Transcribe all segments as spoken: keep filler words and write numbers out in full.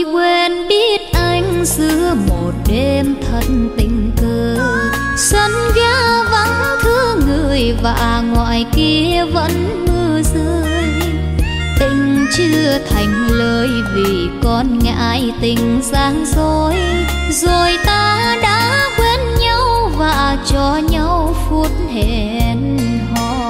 quên biết anh giữa một đêm thật tình cờ. Sân ga vắng thứ người và ngoài kia vẫn mưa rơi. Tình chưa thành lời vì con ngại tình gian dối. Rồi ta đã quên nhau và cho nhau phút hẹn hò.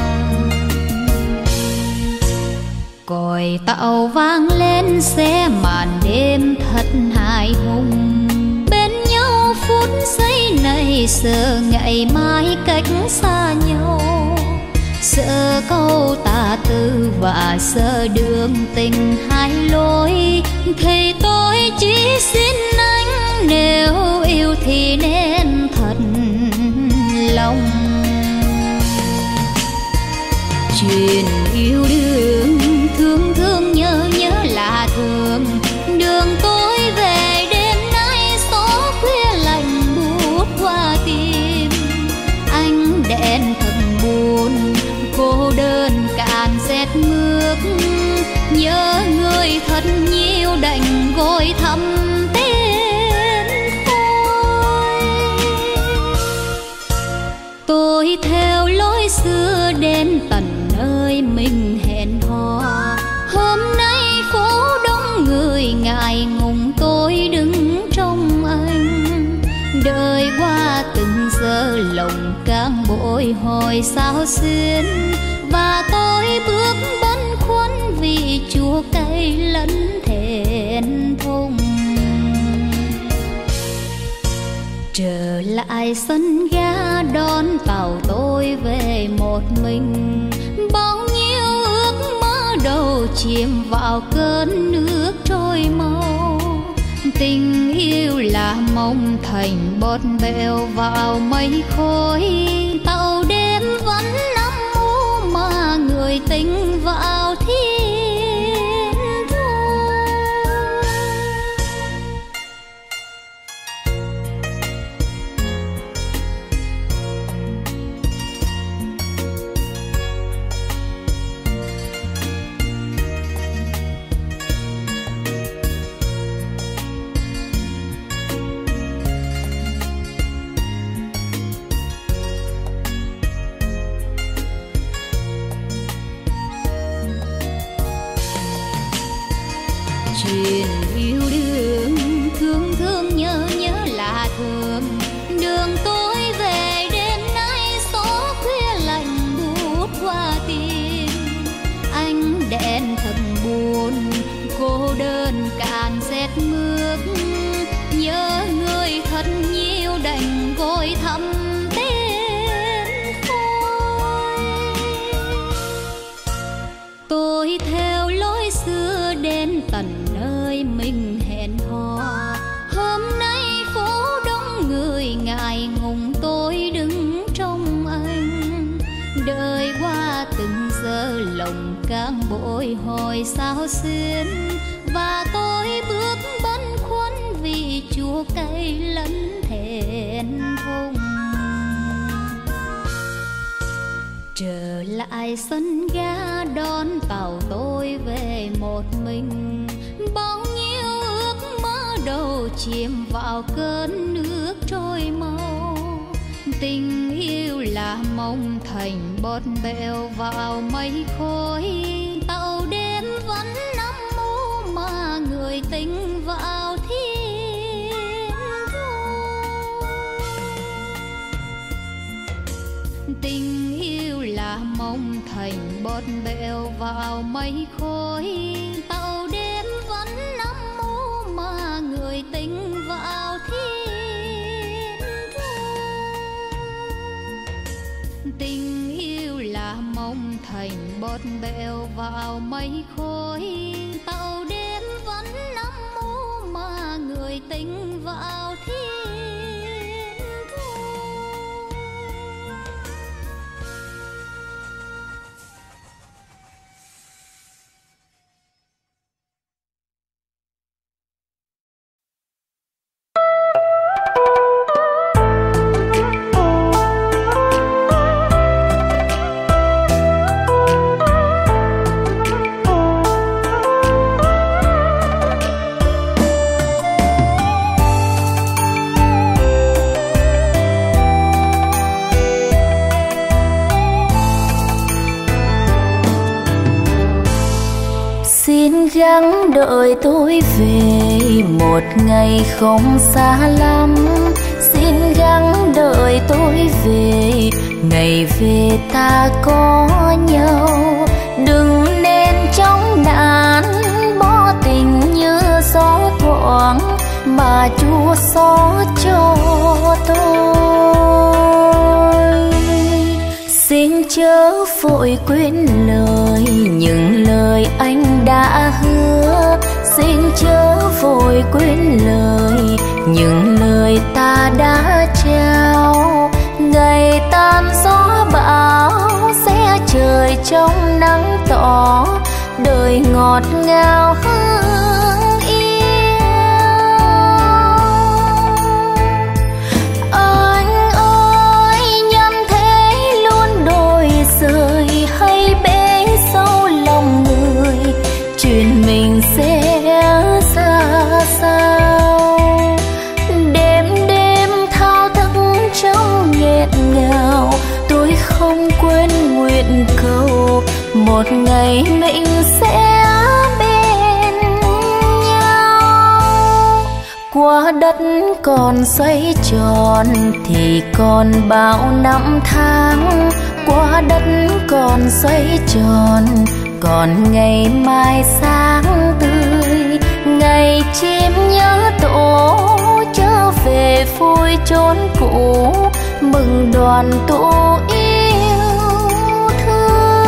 Còi tàu vang lên xe màn đêm thật hài hùng. Bên nhau phút giây này sợ ngày mai cách xa nhau. Sợ câu tà tư và sợ đường tình hai lối. Thì tôi chỉ xin anh nếu yêu thì nên thật lòng. Chuyện yêu đương thương thương nhớ nhớ là thường. Đường tôi về đêm nay gió khuya lạnh buốt qua tim. Ánh đèn thật buồn cô đơn cạn rét mướt. Nhớ người thật nhiều đành gối thăm tên phôi. Tôi theo lối xưa đến tận nơi mình hẹn hò. Hôm nay phố đông người ngại ngùng tôi đứng trong anh. Đời qua từng giờ lòng càng bội hồi sao xuyên. Và tôi bước băn khoăn vì chua cay lẫn thẹn thùng. Trở lại sân ga đón tàu tôi về một mình. Bao nhiêu ước mơ đầu chìm vào cơn nước trôi mau. Tình yêu là mong thành bọt bèo vào mây khói. Tàu đêm vẫn âm u mà người tình vào thiên thu. Chuyện yêu đương thương thương nhớ nhớ là thường. Đường tôi về đêm nay gió khuya lạnh buốt qua tim. Ánh đèn thật buồn cô đơn cạn rét mướt. Nhớ người thật nhiều đành gối thăm tên phôi. Tôi theo lối xưa đến tận nơi mình hẹn hò. Hôm nay phố đông người ngại ngùng tôi đứng trong anh. Đời qua từng giờ lòng càng bội hồi sao xuyên. Và tôi bước băn khoăn vì chua cay lẫn thẹn thùng. Trở lại sân ga đón tàu tôi về một mình. Bao nhiêu ước mơ đầu chìm vào cơn nước trôi mau. Tình yêu là mong thành bọt bèo vào mây khói. Tàu đêm vẫn âm u mà người tình vào thiên thu. Tình yêu là mong thành bọt bèo vào mây khói. Tàu đêm vẫn âm u mà người tình vào thiên thu. Tình yêu là mong thành bọt bèo vào mây khói. Tàu đêm vẫn âm u mà người tình vào thiên thu. Xin gắng đợi tôi về một ngày không xa lắm. Xin gắng đợi tôi về ngày về ta có nhau. Đừng nên chóng nản bỏ tình như gió thoảng mà Chúa xót cho tôi. Xin chớ vội quên lời những lời anh đã hứa. Xin chớ vội quên lời những lời ta đã trao. Ngày tan gió bão sẽ trời trong nắng tỏ, đời ngọt ngào hương yêu. Anh ơi, nhân thế luôn đổi rời, hay bể sâu lòng người, chuyện mình sẽ ra sao. Đêm đêm thao thức trong nghẹn ngào, tôi không quên nguyện cầu một ngày mình sẽ bên nhau. Quả đất còn xoay tròn thì còn bao năm tháng. Quả đất còn xoay tròn còn ngày mai sáng tươi. Ngày chim nhớ tổ trở về vui chốn cũ, mừng đoàn tụ yêu thương.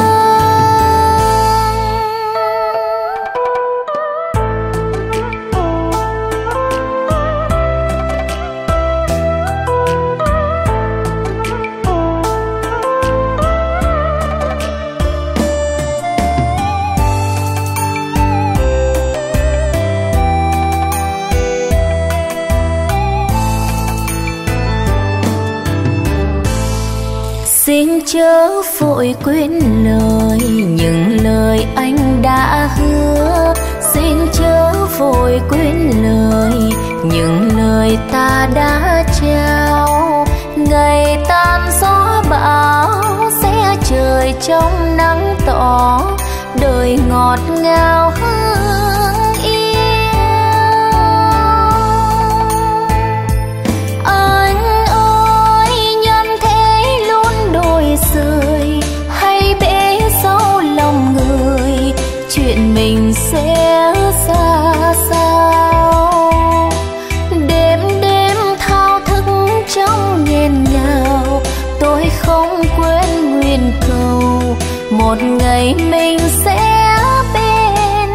Xin chớ vội quên lời những lời anh đã hứa. Xin chớ vội quên lời những lời ta đã trao. Ngày tan gió bão sẽ trời trong nắng tỏ, đời ngọt ngào hương yêu. Anh ơi, nhân thế luôn đổi rời, hay bể sâu lòng người, chuyện mình sẽ ra sao. Đêm đêm thao thức trong nghẹn ngào, tôi không quên nguyện cầu một ngày mình sẽ bên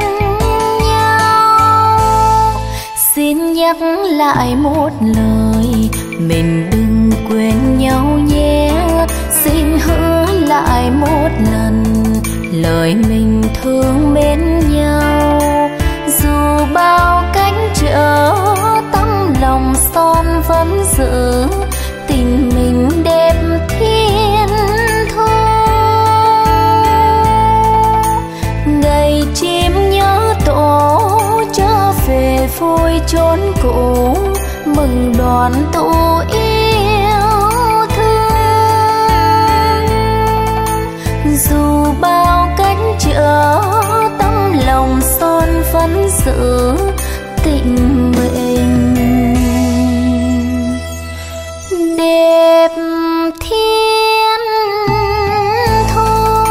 nhau. Xin nhắc lại một lời, mình đừng quên nhau nhé. Xin hứa lại một lần lời mình thương mến nhau. Dù bao cánh trở tấm lòng son vẫn giữ, tình mình đẹp thiên thu. Ngày chim nhớ tổ trở về vui chốn cũ, mừng đoàn tụ yêu thương. Dù bao cánh trở tấm lòng son vẫn giữ, tình mình đẹp thiên thu.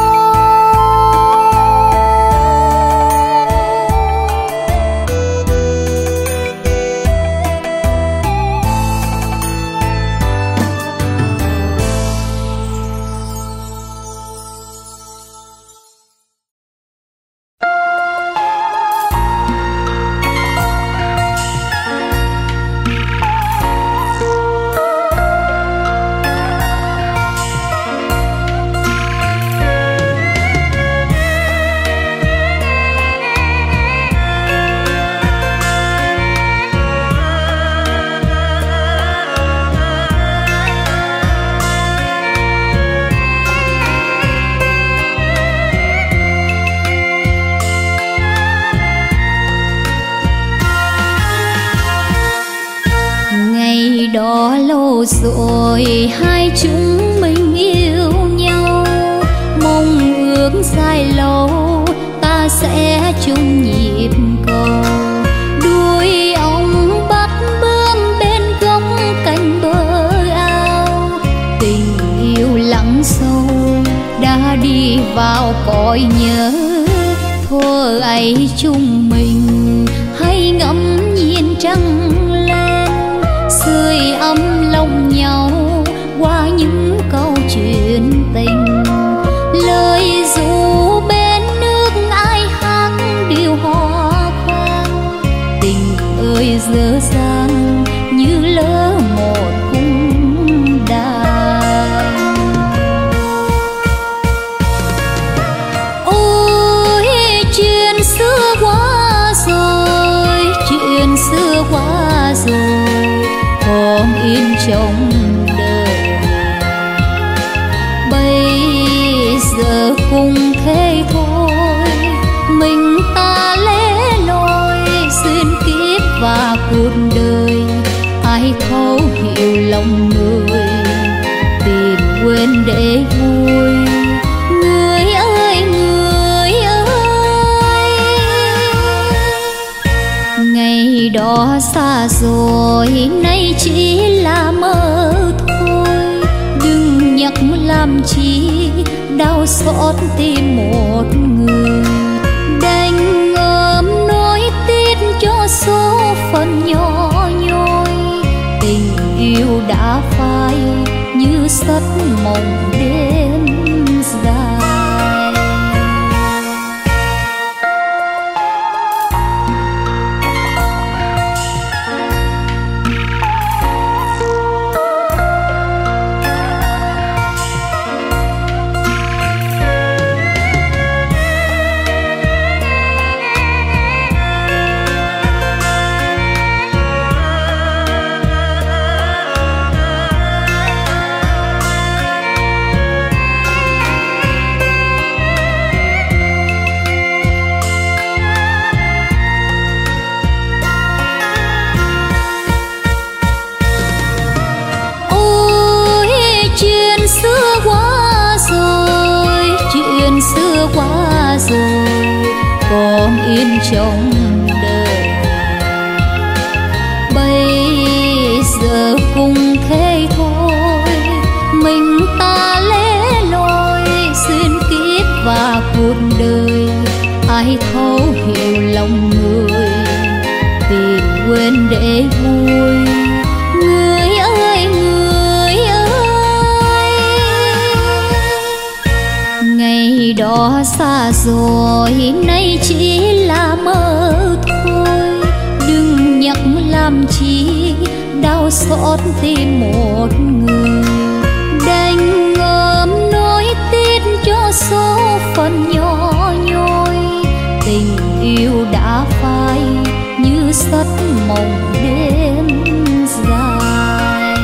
Đó lâu rồi hai chúng mình yêu nhau, mong ước dài lâu ta ta sẽ chung nhịp cầu. Đuôi ông bắt bướm bên gốc cánh bờ ao, tình yêu lắng sâu đã đi vào cõi nhớ. Thuở ấy chúng mình hãy ngắm nhìn trăng lên, sưởi ấm lòng nhau qua những câu chuyện tình. Lời ru bên nước ai hát điều hò khoan, tình ơi dở dang như lỡ một cung đàn. Ôi chuyện xưa quá rồi, chuyện xưa quá rồi, còn in trong đời. Bây giờ cùng thế thôi, mình ta lẻ loi xuyên kiếp và cuộc đời. Ai thấu hiểu lòng người, tìm quên để vui. Người ơi người ơi, ngày đó xa rồi nay chỉ là mơ thôi. Đừng nhắc làm chi đau xót tim một người, đành ngậm nỗi tiếc cho số phận nhỏ nhoi. Tình yêu đã phai như giấc mộng đêm dài. Quá rồi còn in trong đời. Bây giờ cùng thế thôi, mình ta lẻ loi xuyên kiếp và cuộc đời. Ai thấu hiểu lòng người, tìm quên để vui. Người ơi người ơi, ngày đó xa rồi nay chỉ là mơ thôi. Đừng nhắc làm chi đau xót tim một người, đành ngậm nỗi tiếc cho số phận nhỏ nhoi. Tình yêu đã phai như giấc mộng đêm dài,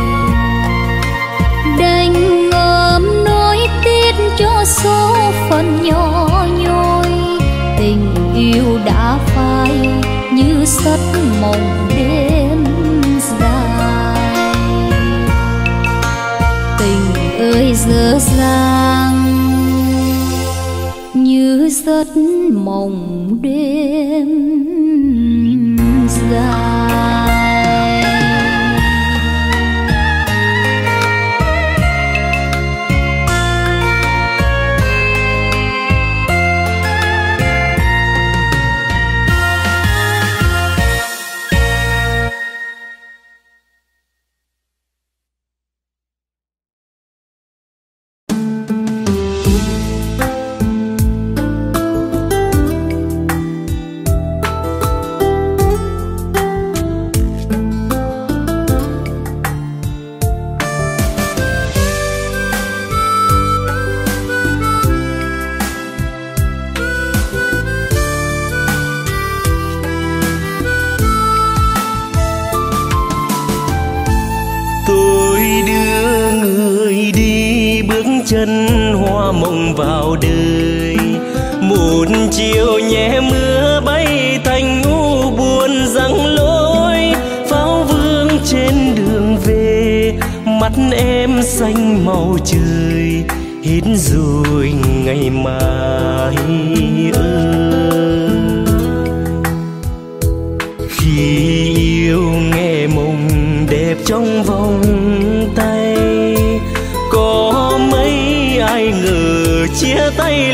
đành ngậm nỗi tiếc cho số phận nhỏ nhoi. Tình yêu đã phai như giấc mộng đêm dài. Tình ơi dở dang như giấc mộng đêm dài. chân hoa mộng vào đời. Một chiều nhẹ mưa bay thành u buồn răng lối, pháo vương trên đường về, mắt em xanh màu trời, hết rồi ngày mai ơi.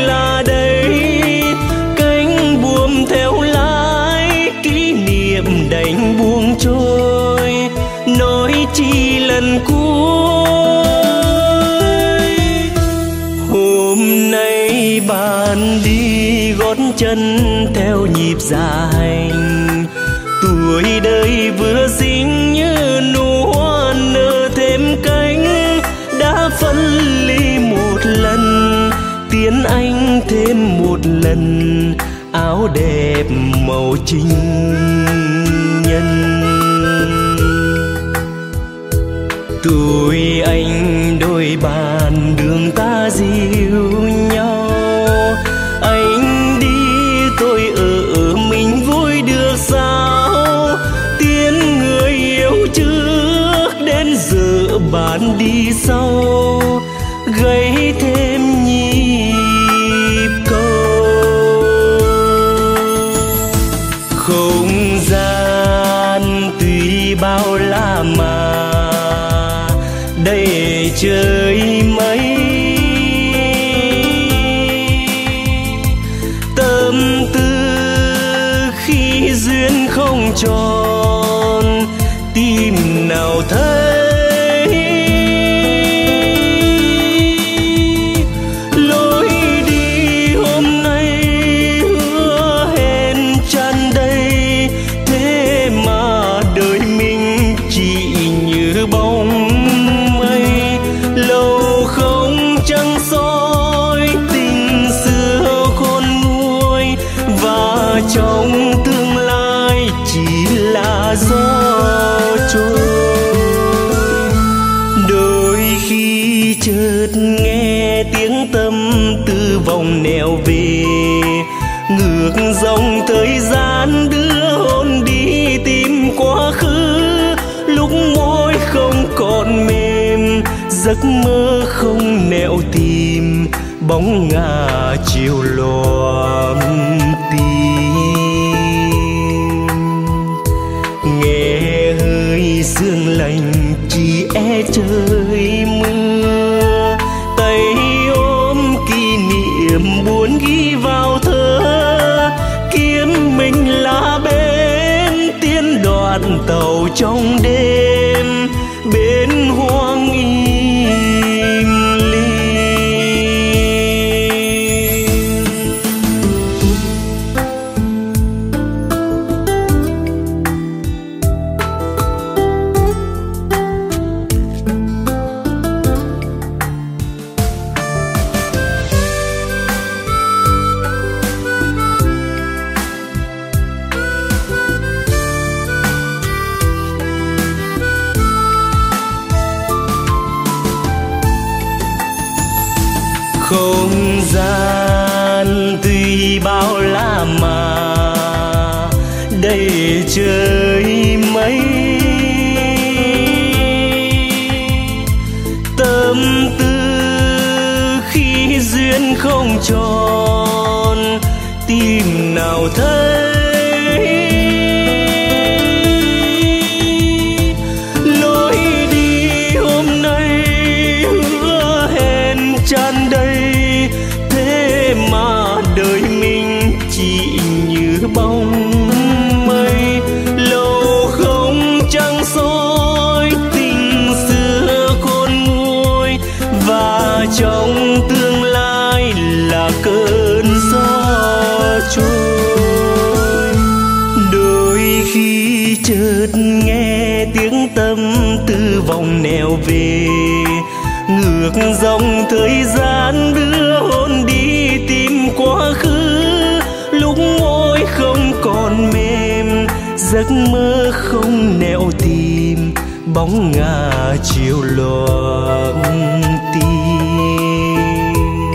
là đây, cánh buồm theo lái, kỷ niệm đành buông trôi, nói chi lần cuối. Hôm nay bạn đi gót chân theo nhịp dạ hành, tuổi đời vừa sinh như nụ hoa nở thêm cánh, đã phân ly một lần, tiến anh thêm một lần, áo đẹp màu trinh nhân. Tuổi anh đôi bàn đường ta dìu nhau, anh đi tôi ở mình vui được sao, tiến người yêu trước đến giờ bạn đi sau, gây thêm nhịp câu. Không gian tùy bao la mà đầy trời mây, tâm tư khi duyên không tròn, tim nào thấy lối đi hôm nay hứa hẹn tràn đầy, thế mà đời mình chỉ như bóng mây, lâu không trăng soi tình xưa khôn nguôi, và trong tương lai chỉ là gió trôi. Đôi khi chợt nghe tiếng tâm tư vòng nẻo về, ngược dòng thời gian đưa hồn đi tìm quá khứ, lúc môi không còn mềm, giấc mơ không nẻo tìm, bóng ngả chiều loạn tim. Nghe hơi sương lạnh chỉ e trời mưa, tay ôm kỷ niệm buồn ghi vào thơ, kiếm mình là bên tiên đoạn tàu trong đêm, bên hoang im lim. Không gian tùy bao la mà đầy trời mây, tâm tư khi duyên không tròn, tim nào thấy lối đi hôm nay hứa hẹn tràn đầy, thế mà đời mình chỉ như bóng mây, lâu không trăng soi tình xưa khôn nguôi, và trong tương lai là cơn gió trôi. Đôi khi chợt nghe tiếng tâm tư vòng nẻo về, ngược dòng thời gian đưa hồn đi tìm quá khứ, lúc môi không còn mềm, giấc mơ không nẻo tìm, bóng ngả chiều loạn tim.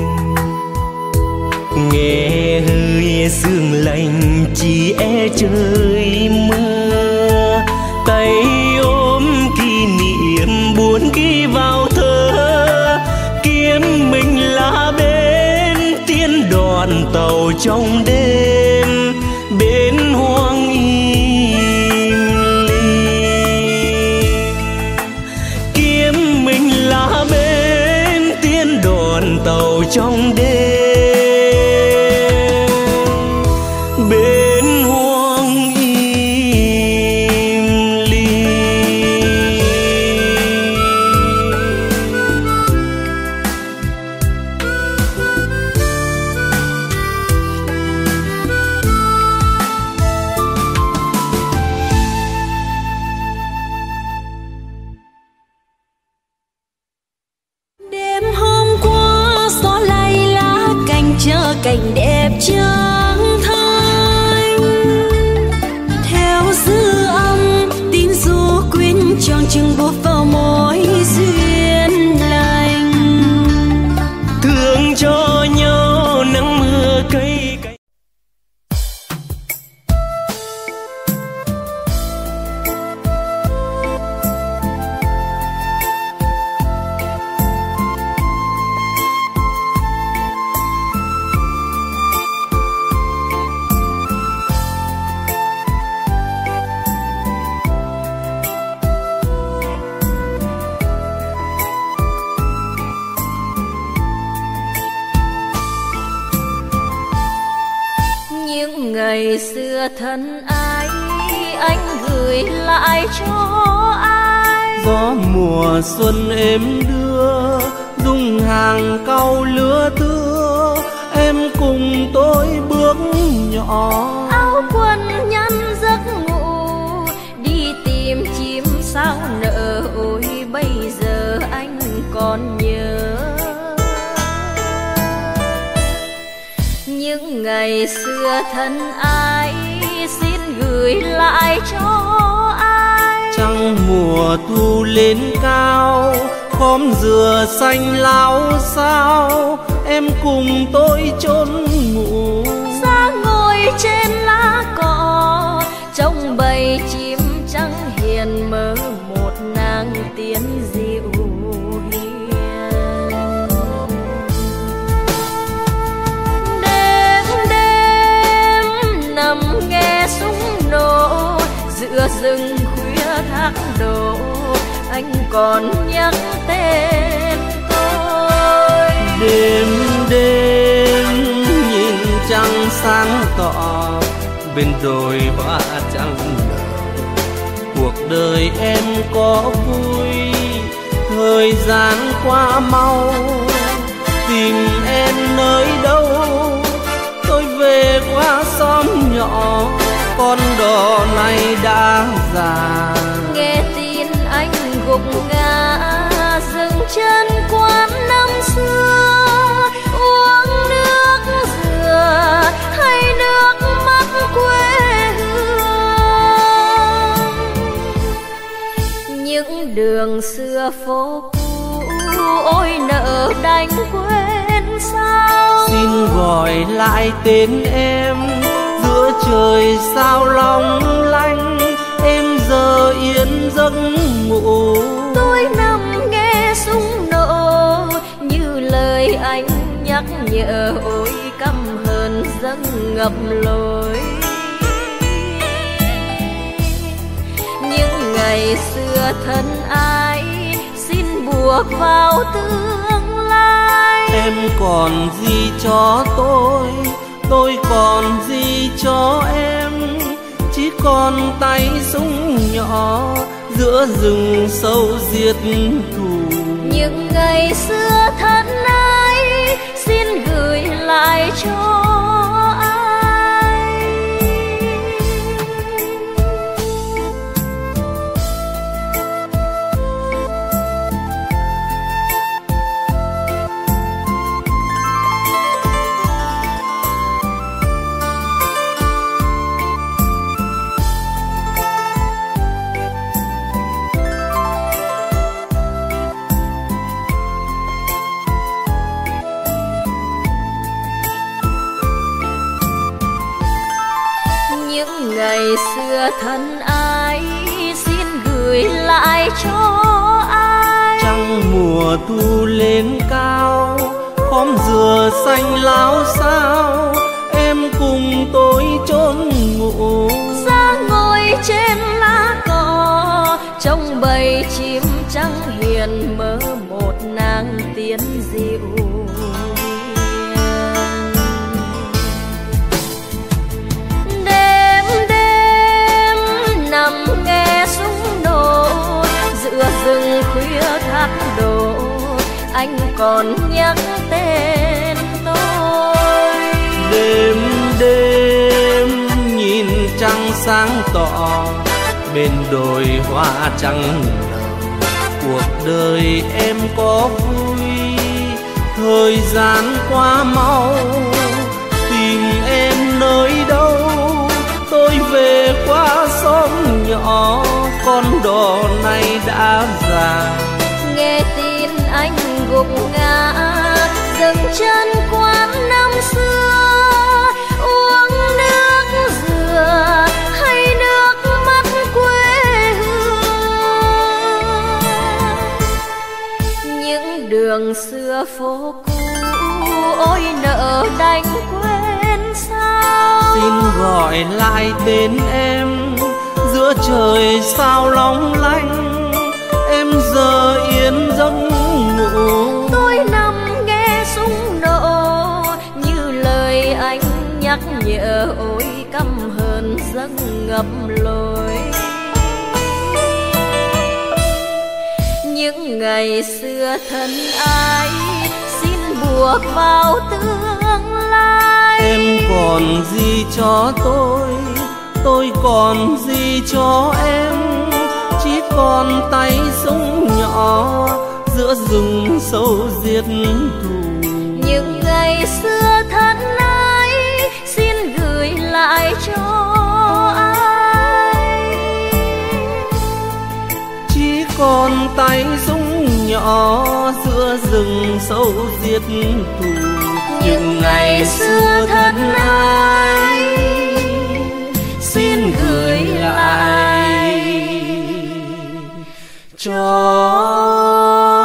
Nghe hơi sương lạnh chỉ e trời mưa, tay ôm kỷ niệm buồn ghi vào thơ, kiếm mình là bên tiên đoàn tàu trong đêm, bên hoang im lim. Kiếm mình là bên tiên đoàn tàu trong đêm, chờ cảnh đẹp trắng thanh. Theo dư âm tin du quyến tròn chừng buộc vào mối duyên lành. Thương cho nhau nắng mưa cây cày. Ngày xưa thân ái anh gửi lại cho ai? Gió mùa xuân êm đưa dung hàng cau lứa thưa, em cùng tôi bước nhỏ. Áo quần nhăn giấc ngủ đi tìm chim sao nở, ôi bây giờ anh còn nhớ những ngày xưa thân ái, xin gửi lại cho ai? Trăng mùa thu lên cao, khóm dừa xanh láo xao, em cùng tôi chốn ngủ. Ra ngồi trên lá cỏ trông bầy chim trắng hiền, mơ một nàng tiên dịu nghe súng nổ giữa rừng khuya thác đổ, anh còn nhắc tên tôi. Đêm đêm nhìn trăng sáng tỏ, bên đồi hoa trắng nở, cuộc đời em có vui, thời gian qua mau. Tìm em nơi đâu, tôi về qua xóm nhỏ, con đò này đã già. Nghe tin anh gục ngã dừng chân quán năm xưa, uống nước dừa hay nước mắt quê hương. Những đường xưa phố cũ ôi nỡ đành quên sao. Xin gọi lại tên em giữa trời sao long lanh, em giờ yên giấc ngủ. Tôi nằm nghe súng nổ như lời anh nhắc nhở, ôi căm hờn dâng ngập lối. Những ngày xưa thân ái, xin buộc vào tương lai. Em còn gì cho tôi, tôi còn gì cho em, chỉ còn tay súng nhỏ giữa rừng sâu diệt thù. Những ngày xưa thân ái, xin gửi lại cho ai? Những ngày xưa thân ái, xin gửi lại cho ai? Trăng mùa thu lên cao, khóm dừa xanh láo xao, em cùng tôi chốn ngủ. Ra ngồi trên lá cỏ trông bầy chim trắng hiền, mơ một nàng tiên dịu. Rừng khuya thác đổ, anh còn nhắc tên tôi. Đêm đêm nhìn trăng sáng tỏ, bên đồi hoa trắng nở, cuộc đời em có vui, thời gian qua mau. xưa phố cũ, ôi nợ đành quên sao. Xin gọi lại tên em giữa trời sao long lanh, em giờ yên giấc ngủ. Tôi nằm nghe súng nổ như lời anh nhắc nhở, ôi căm hờn giấc ngập lối. Những ngày xưa thân ái xin buộc vào tương lai. Em còn gì cho tôi, tôi còn gì cho em, chỉ còn tay súng nhỏ giữa rừng sâu giết thù. Những ngày xưa thân ái xin gửi lại cho ai, chỉ còn tay súng nhỏ giữa rừng sâu giết thù. Những ngày xưa thân ái xin gửi lại cho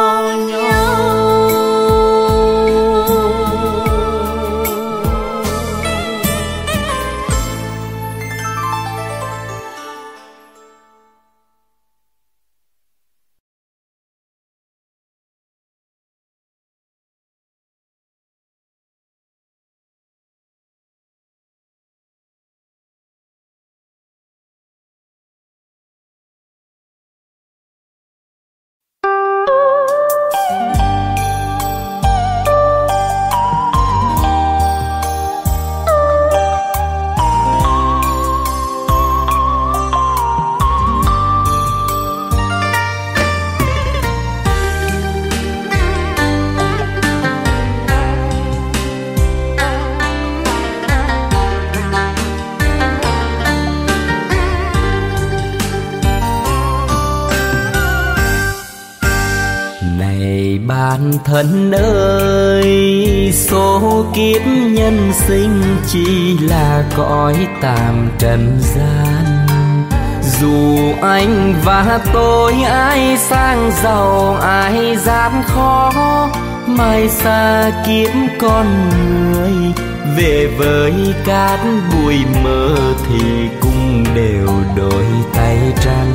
bạn thân ơi, số kiếp nhân sinh chỉ là cõi tạm trần gian. Dù anh và tôi ai sang giàu ai gian khó, mai xa kiếp con người về với cát bụi mơ thì cũng đều đôi tay trắng.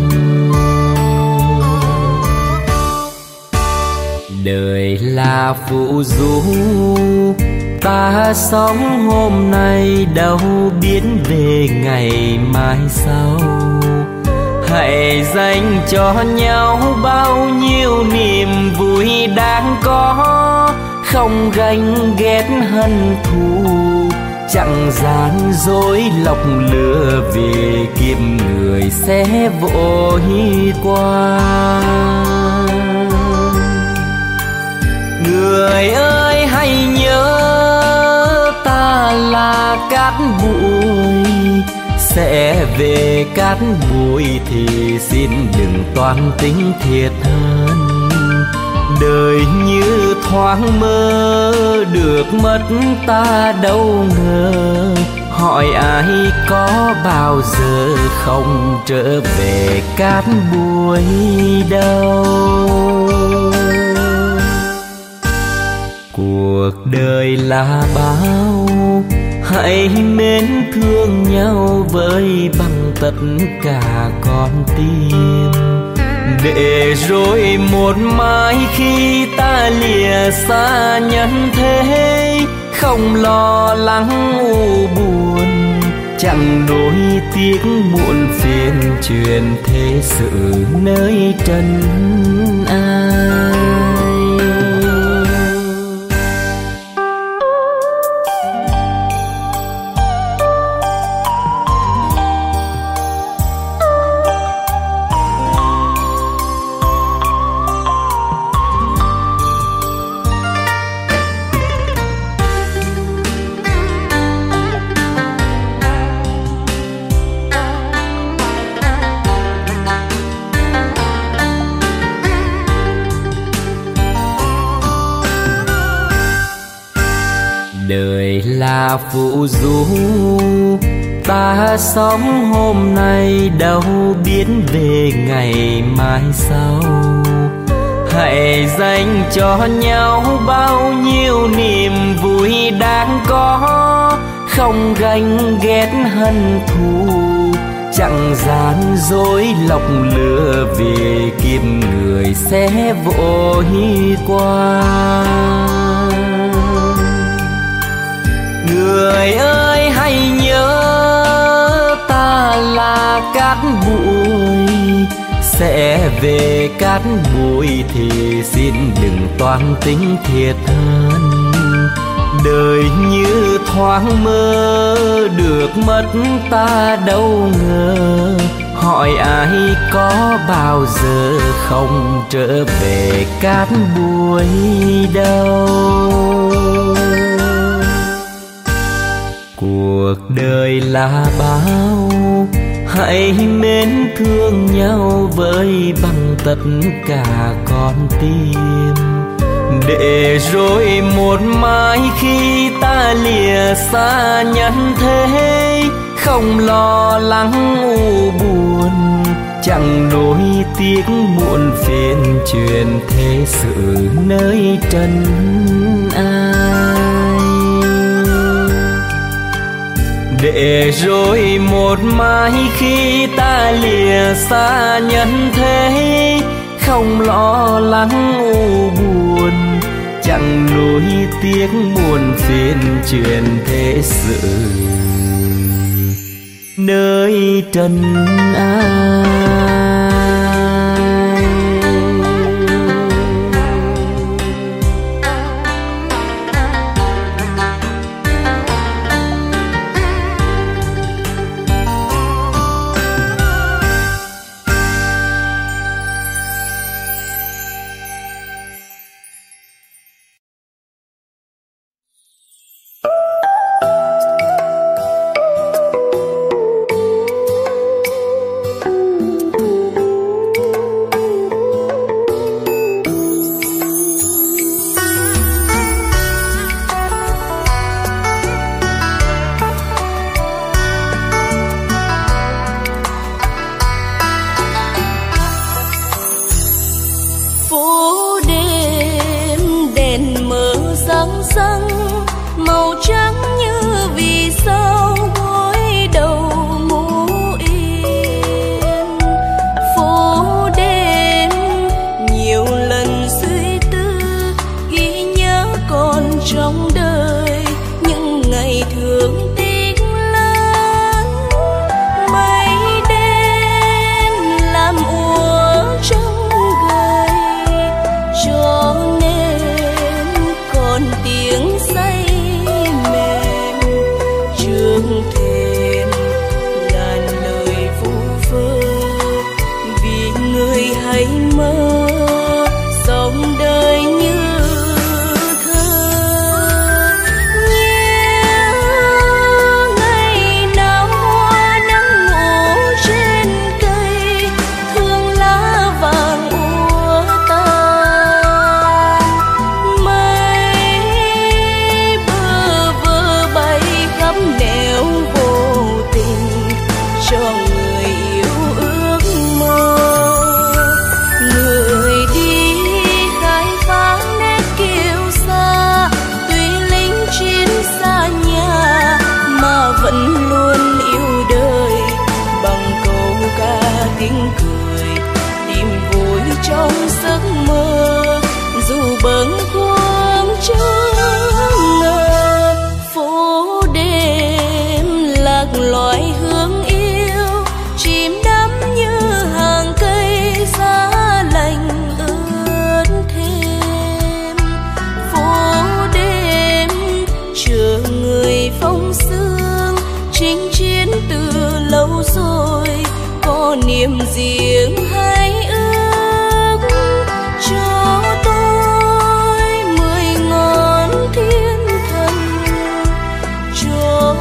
Đời là phù du, ta sống hôm nay đâu biết về ngày mai sau. Hãy dành cho nhau bao nhiêu niềm vui đáng có, không ganh ghét hận thù, chẳng gian dối lọc lừa vì kiếp người sẽ vội qua. Người ơi hãy nhớ ta là cát bụi, sẽ về cát bụi thì xin đừng toan tính thiệt hơn. Đời như thoáng mơ được mất ta đâu ngờ, hỏi ai có bao giờ không trở về cát bụi đâu. Cuộc đời là bao, hãy mến thương nhau với bằng tất cả con tim, để rồi một mai khi ta lìa xa nhân thế, không lo lắng u buồn, chẳng nỗi tiếc muộn phiền truyền thế sự nơi trần ai. Đời là phù du, ta sống hôm nay đâu biết về ngày mai sau. hãy dành cho nhau bao nhiêu niềm vui đáng có, không ganh ghét hận thù, chẳng gian dối lọc lừa vì kiếp người sẽ vội qua. Người ơi hãy nhớ ta là cát bụi, sẽ về cát bụi thì xin đừng toan tính thiệt hơn. Đời như thoáng mơ được mất ta đâu ngờ, hỏi ai có bao giờ không trở về cát bụi đâu. Cuộc đời là bao, hãy mến thương nhau với bằng tất cả con tim, để rồi một mai khi ta lìa xa nhân thế, không lo lắng u buồn, chẳng nỗi tiếc muộn phiền truyền thế sự nơi trần ai. Để rồi một mai khi ta lìa xa nhân thế, không lo lắng u buồn, chẳng nỗi tiếc muộn phiền truyền thế sự nơi trần ai. niềm riêng hay ước cho tôi mười ngón thiên thần, cho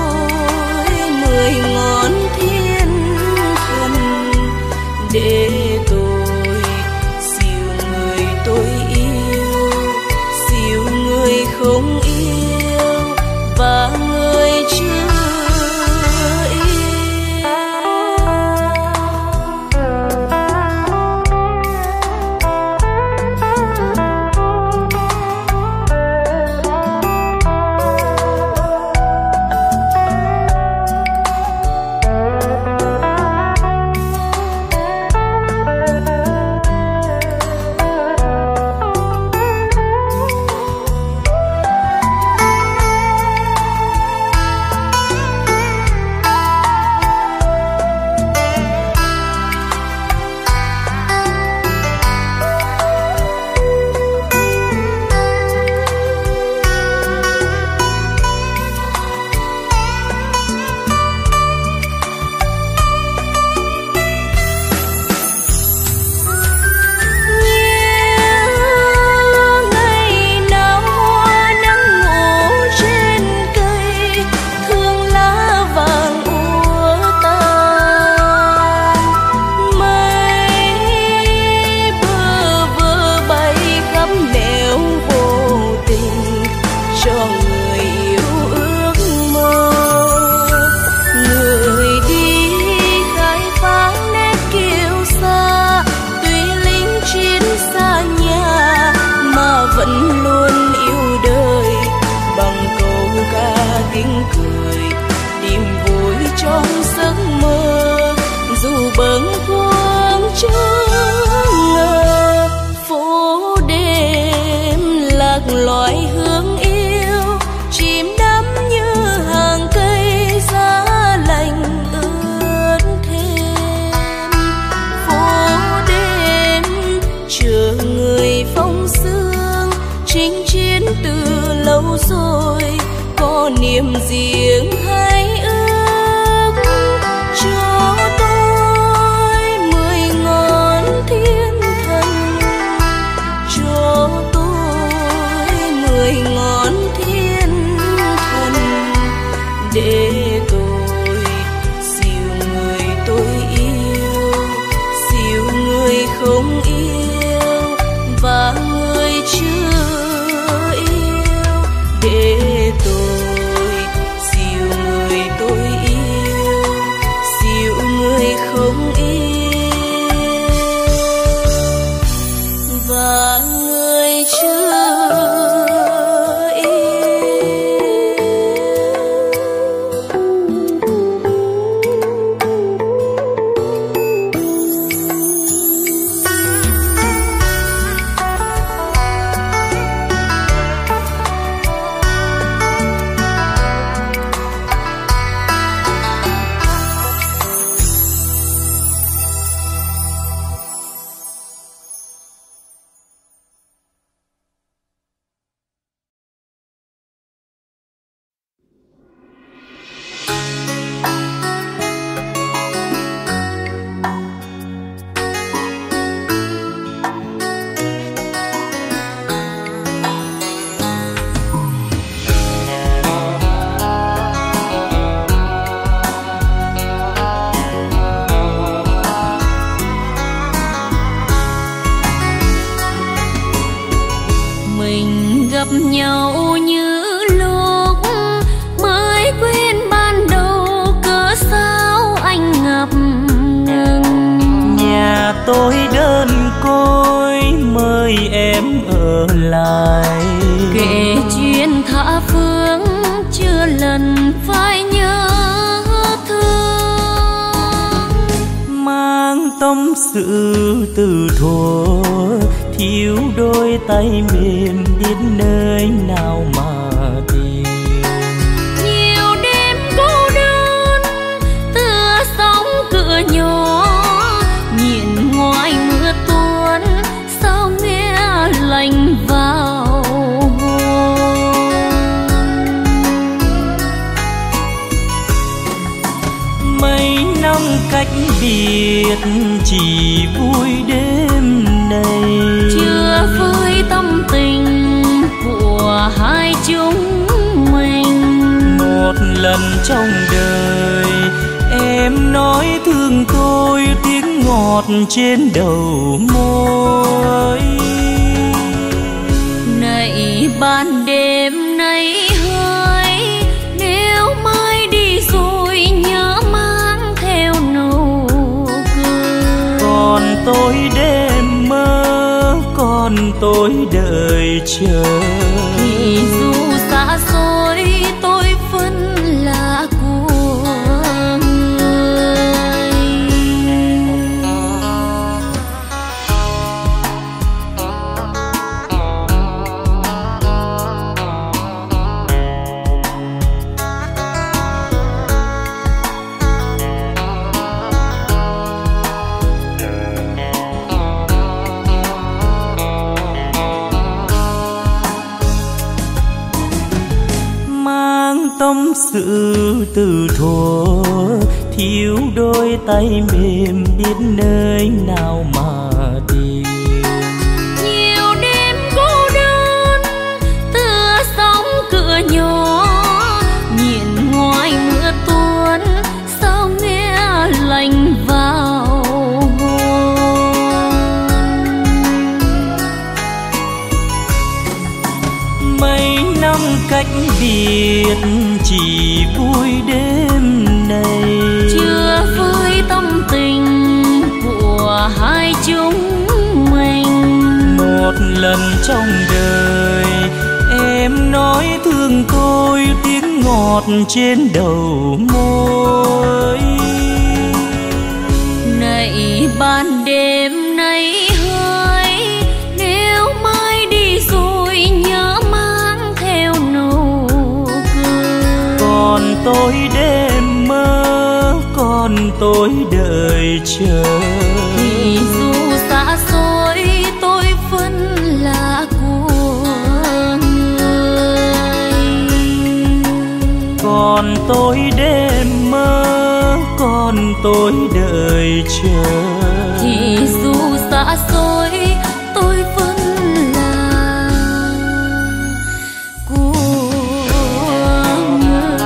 tôi mười ngón thiên thần để tôi dìu người tôi yêu, dìu người không yêu và người chưa. niềm riêng hay ước cho tôi mười ngón thiên thần, cho tôi mười ngón thiên thần để tôi dìu người tôi yêu, dìu người không yêu và người chưa yêu, để tôi dìu người tôi yêu, dìu người không yêu và người chưa nhau như lúc mới quen ban đầu, cớ sao anh ngập ngừng. Nhà tôi đơn côi mời em ở lại, kể chuyện tha phương chưa lần phải nhớ thương. Mang tâm sự từ thuở thiếu đôi tay mềm biết nơi nào mà tìm. Nhiều đêm cô đơn tựa sóng cửa nhỏ, nhìn ngoài mưa tuôn sao nghe lạnh vào hồn. Mấy năm cách biệt chỉ vui đêm này, chưa vơi tâm tình của hai chúng mình. Một lần trong đời em nói thương tôi, tiếng ngọt trên đầu môi. Này ban đêm nay hơi, nếu mai đi rồi nhớ mang theo nụ cười. Còn tôi đêm mơ, còn tôi đợi chờ. Thì dù xa xôi tôi vẫn là của người. Tâm sự từ thuở thiếu đôi tay mềm biết nơi nào mà tìm. Nhiều đêm cô đơn tựa sóng cửa nhỏ, nhìn ngoài mưa tuôn sao nghe lạnh vào hồn. Mấy năm cách biệt chỉ vui đêm này, chưa vơi tâm tình của hai chúng mình. Một lần trong đời em nói thương tôi, tiếng ngọt trên đầu môi. Này ban đêm nay hơi, nếu mai đi rồi nhớ mang theo nụ cười. Còn tôi đêm mơ, còn tôi đợi chờ. Thì dù xa xôi tôi vẫn là của người. còn tôi đêm mơ, còn tôi đợi chờ. Thì dù xa xôi tôi vẫn là của người.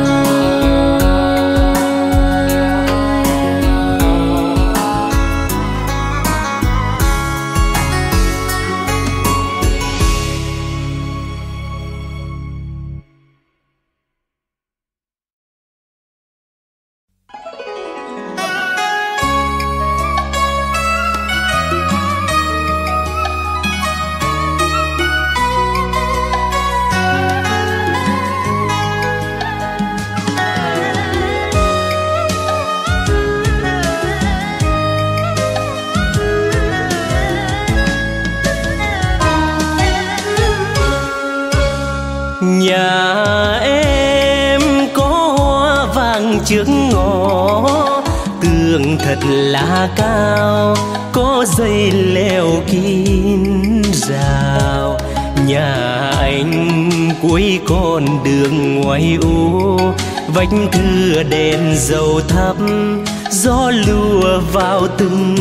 Nhà em có hoa vàng trước ngõ, tường thật là cao, có dây leo kín rào. Nhà anh cuối con đường ngoài ô, vách thưa đèn dầu thắp, gió lùa vào từng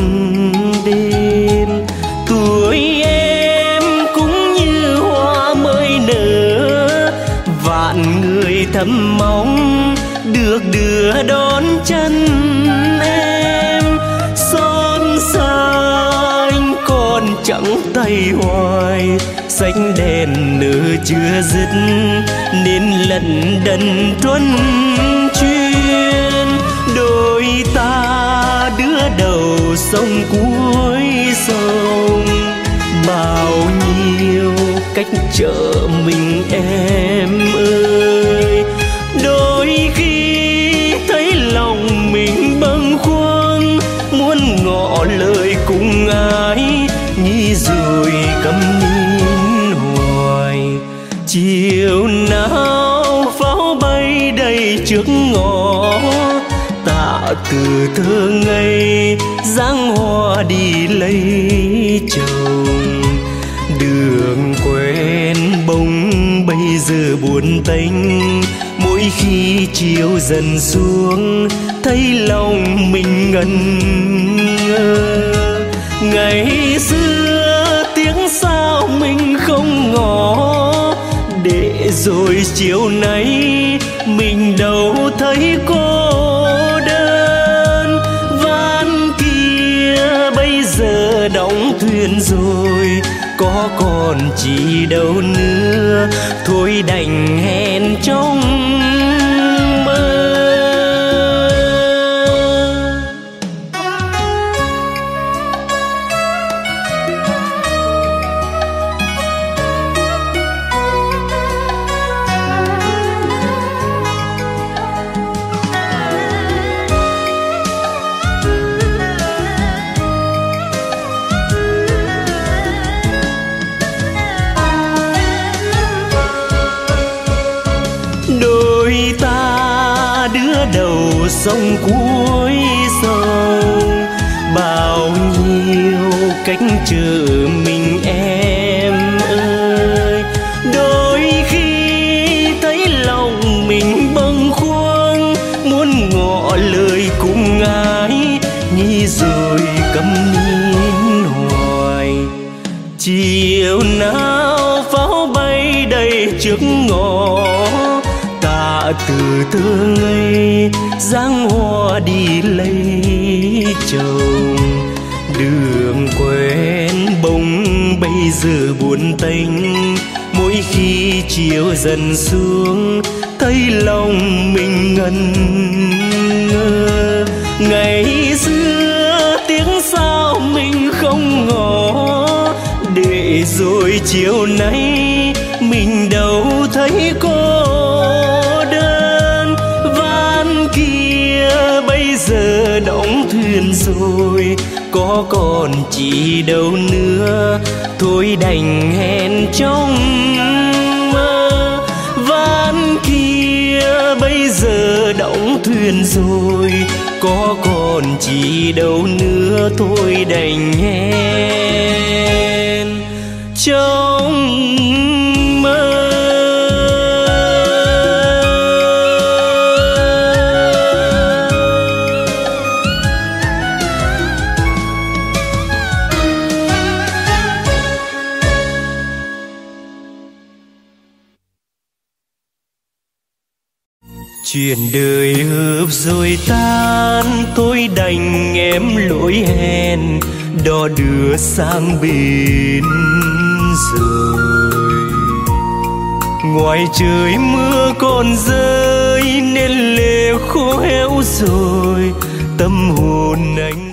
đêm. Tuổi em cũng như hoa mới nở, vạn người thầm mong được đưa đón chân em. Son xa anh còn chẳng tay hoài, xanh đèn nở chưa dứt nên lận đận truân chuyên. Đôi ta đứa đầu sông cuối sông, bao nhiêu cách chở mình em ơi. Đôi khi thấy lòng mình bâng khuâng, muốn ngỏ lời cùng ai, nghĩ rồi câm nín hoài. Chiều nào pháo bay đầy trước ngõ, tạ từ thơ ngây dáng hoa đi lấy chồng. Đường quen bỗng bây giờ buồn tênh, mỗi khi chiều dần xuống thấy lòng mình ngẩn ngơ. Ngày xưa tiếng sao mình không ngỏ, để rồi chiều nay mình đâu thấy cô đơn. Van kia bây giờ đóng thuyền rồi, có còn chỉ đâu nữa, thôi đành hẹn trong mơ. Sông cuối sông, bao nhiêu cách chờ mình em ơi. Đôi khi thấy lòng mình bâng khuâng, muốn ngỏ lời cùng ai, nghĩ rồi câm nín hoài. Chiều nào pháo bay đầy trước ngõ, tạ từ thơ ngây dáng hoa đi lấy chồng. Đường quen bỗng bây giờ buồn tênh, mỗi khi chiều dần xuống thấy lòng mình ngẩn ngơ. Ngày xưa tiếng sao mình không ngỏ, để rồi chiều nay mình đâu thấy cô đơn. Van kia bây giờ đóng thuyền rồi, có còn chỉ đâu nữa, thôi đành hẹn trong mơ. Van kia bây giờ đóng thuyền rồi, có còn chỉ đâu nữa, thôi đành hẹn trong mơ. Chuyện đời hợp rồi tan, tôi đành em lỗi hẹn, đò đưa sang bên rồi. Ngoài trời mưa còn rơi nên lệ khô héo rồi, tâm hồn anh.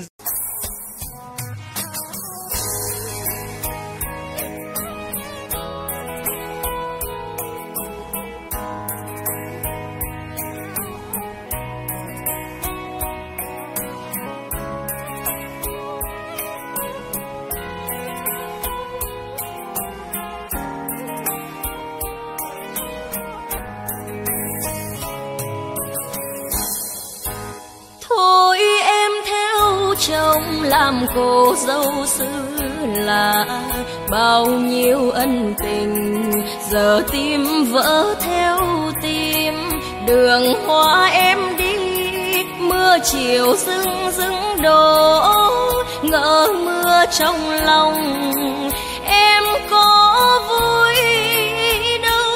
Chồng làm cô dâu xứ lạ, bao nhiêu ân tình giờ tim vỡ theo tim. Đường hoa em đi, mưa chiều rưng rưng đổ, ngỡ mưa trong lòng em có vui đâu.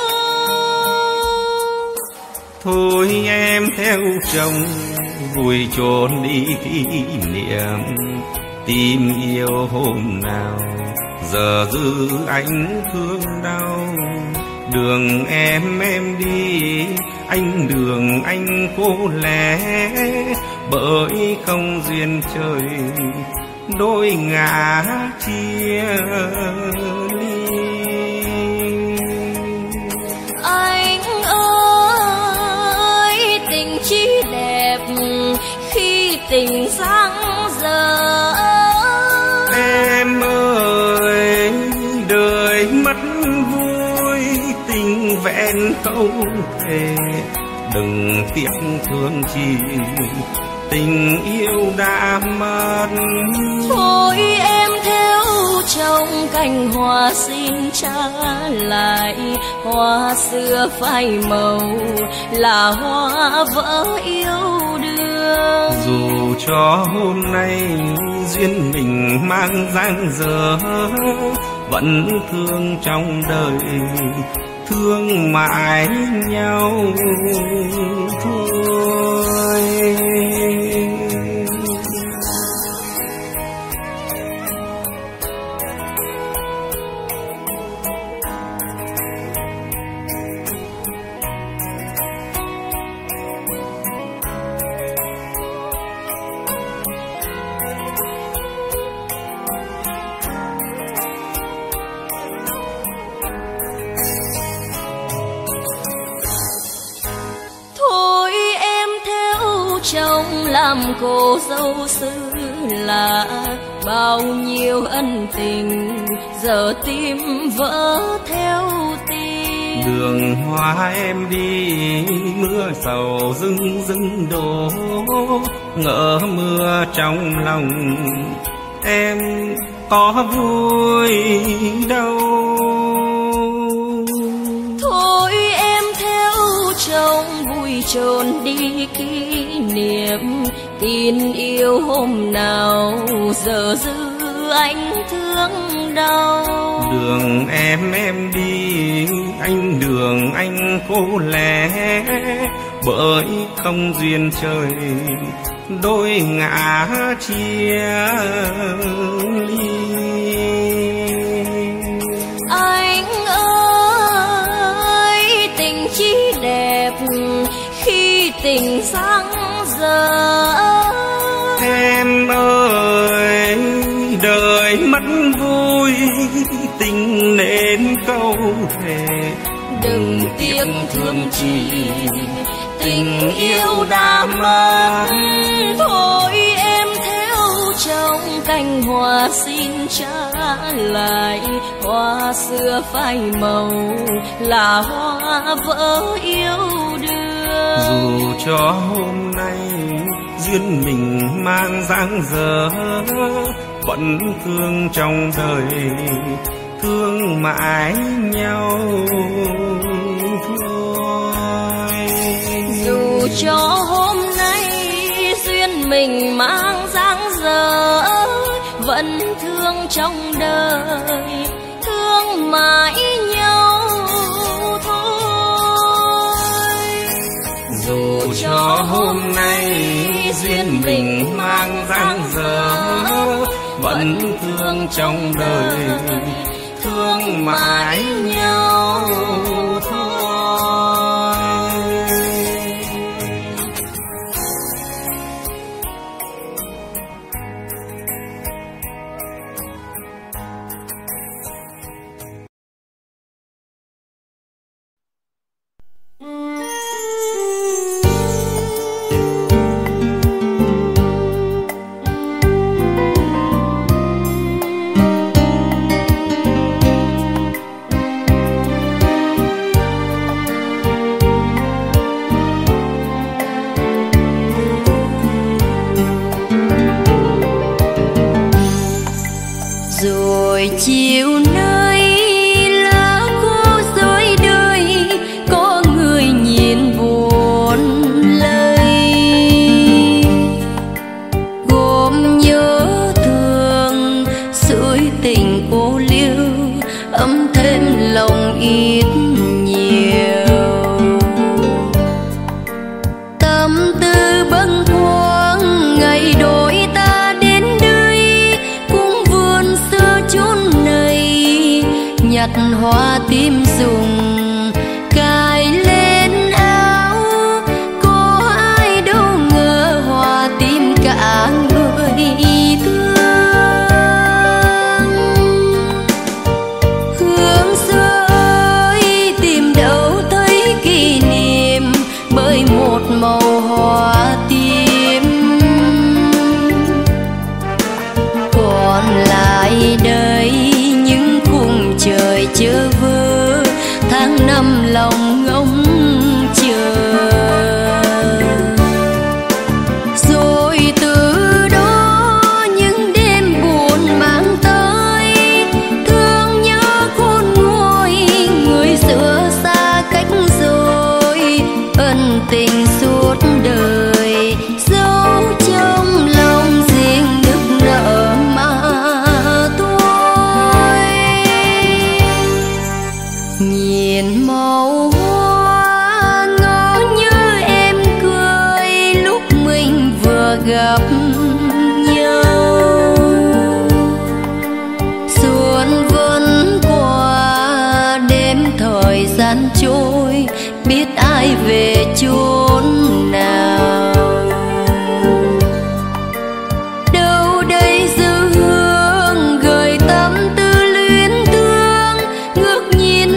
Thôi em theo chồng vui trốn đi kỷ niệm, tìm yêu hôm nào giờ giữ anh thương đau. Đường em em đi, anh đường anh cô lẻ, bởi không duyên trời đôi ngả chia ly. Anh ơi tình chỉ đẹp khi tình sáng giờ. Em ơi đời mất vui, tình vẹn câu thề. Đừng tiếc thương chi, tình yêu đã mất. Thôi em theo chồng cành hoa xin trả lại, hoa xưa phai màu là hoa vỡ yêu đương. Dù cho hôm nay duyên mình mang dang dở, vẫn thương trong đời, thương mãi nhau thôi. Chồng làm cô dâu xứ lạ, bao nhiêu ân tình giờ tim vỡ theo tim. Đường hoa em đi, mưa sầu rưng rưng đổ, ngỡ mưa trong lòng em có vui đâu. Thôi em theo chồng vui trốn đi kỷ niệm, tin yêu hôm nào giờ giữ anh thương đau. Đường em em đi, anh đường anh cô lẻ, bởi không duyên trời đôi ngả chia ly. Anh ơi tình chỉ đẹp khi tình sáng giờ. Em ơi đời mất vui, tình nên câu thề. Đừng tiếc thương chi, tình yêu đã mất. Thôi em theo chồng cành hoa xin trả lại, hoa xưa phai màu là hoa vỡ yêu đương. Dù cho hôm nay duyên mình mang dang dở, vẫn thương trong đời, thương mãi nhau thôi. Dù cho hôm nay duyên mình mang dang dở, vẫn thương trong đời, thương mãi nhau thôi. dù cho hôm nay duyên mình mang dang dở, vẫn thương trong đời, thương mãi nhau thôi. Chiều nay lá khô rơi đời, có người nhìn buồn lây, gồm nhớ thương suối tình cô liêu, ấm thêm lòng ít nhiều. Tâm tư bâng khuâng ngày đôi ta đến đây, cũng vườn xưa chốn nhặt hoa tím dùng cài lên áo, có ai đâu ngờ hoa tím cả người thương. Hương xưa ơi tìm đâu thấy kỷ niệm, bởi một màu hoa tím còn lại đây trời chơ vơ, tháng năm lòng ngóng chờ. Rồi từ đó những đêm buồn mang tới, thương nhớ khôn nguôi người xưa xa cách rồi, ân tình suốt đời dấu trong lòng riêng nức nở mà nhìn màu hoa ngỡ như em cười lúc mình vừa gặp nhau. Xuân vẫn qua đêm thời gian trôi, biết ai về chốn nào. Đâu đây dư hương gợi tâm tư luyến thương, ngước nhìn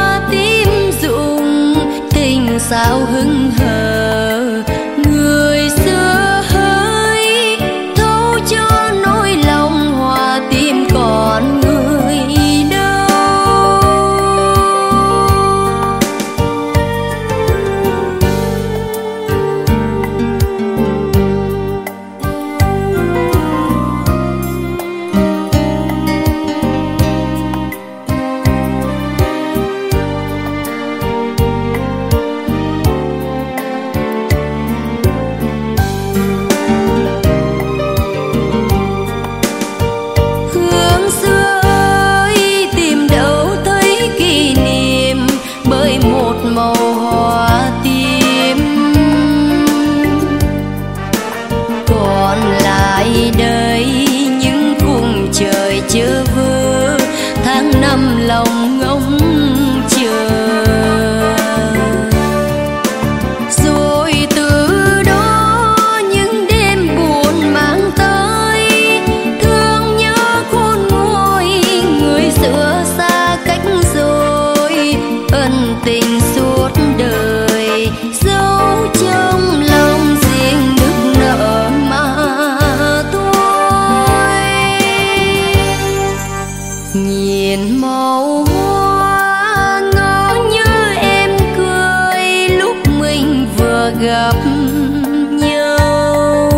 sao hững hờ người xưa hỡi, thấu cho nỗi lòng hoa tim còn người đâu. Màu hoa tím còn lại đây những vùng trời chơ vơ, tháng năm lòng ngóng chờ. Rồi từ đó những đêm buồn mang tới, thương nhớ khôn nguôi người xưa xa cách rồi, ân tình suốt đời dấu trong lòng riêng nức nở mà thôi. Nhìn màu hoa ngỡ như em cười lúc mình vừa gặp nhau.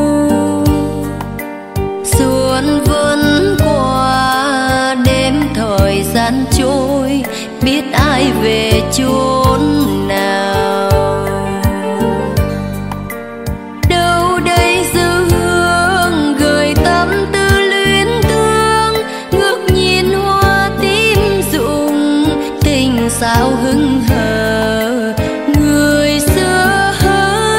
Xuân vẫn qua đêm thời gian trôi, biết ai về chốn nào. Đâu đây dư hương gợi tâm tư luyến thương, ngước nhìn hoa tím rụng tình sao hững hờ người xưa hỡi.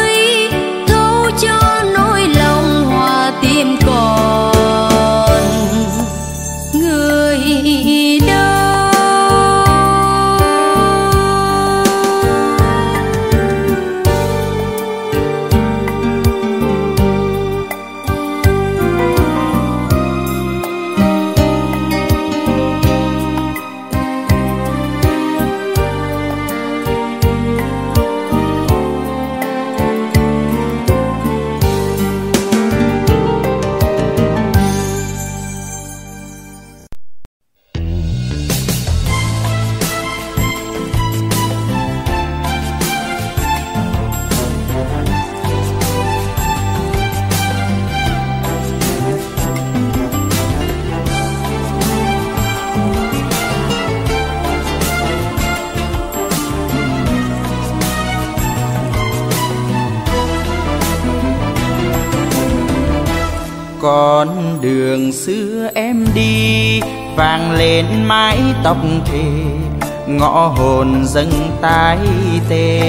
Con đường xưa em đi vang lên mái tóc thề, ngõ hồn dâng tái tê.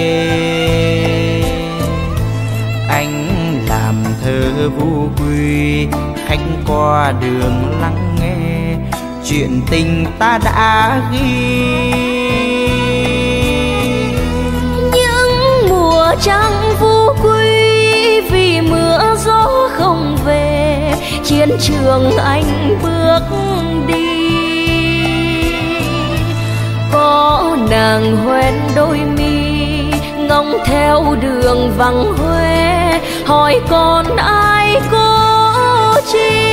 Anh làm thơ vu quy, khách qua đường lắng nghe chuyện tình ta đã ghi. Những mùa trăng vu quy vì mưa gió không về, chiến trường anh bước đi. Có nàng hoen đôi mi ngóng theo đường vắng huê, hỏi con ai có chi.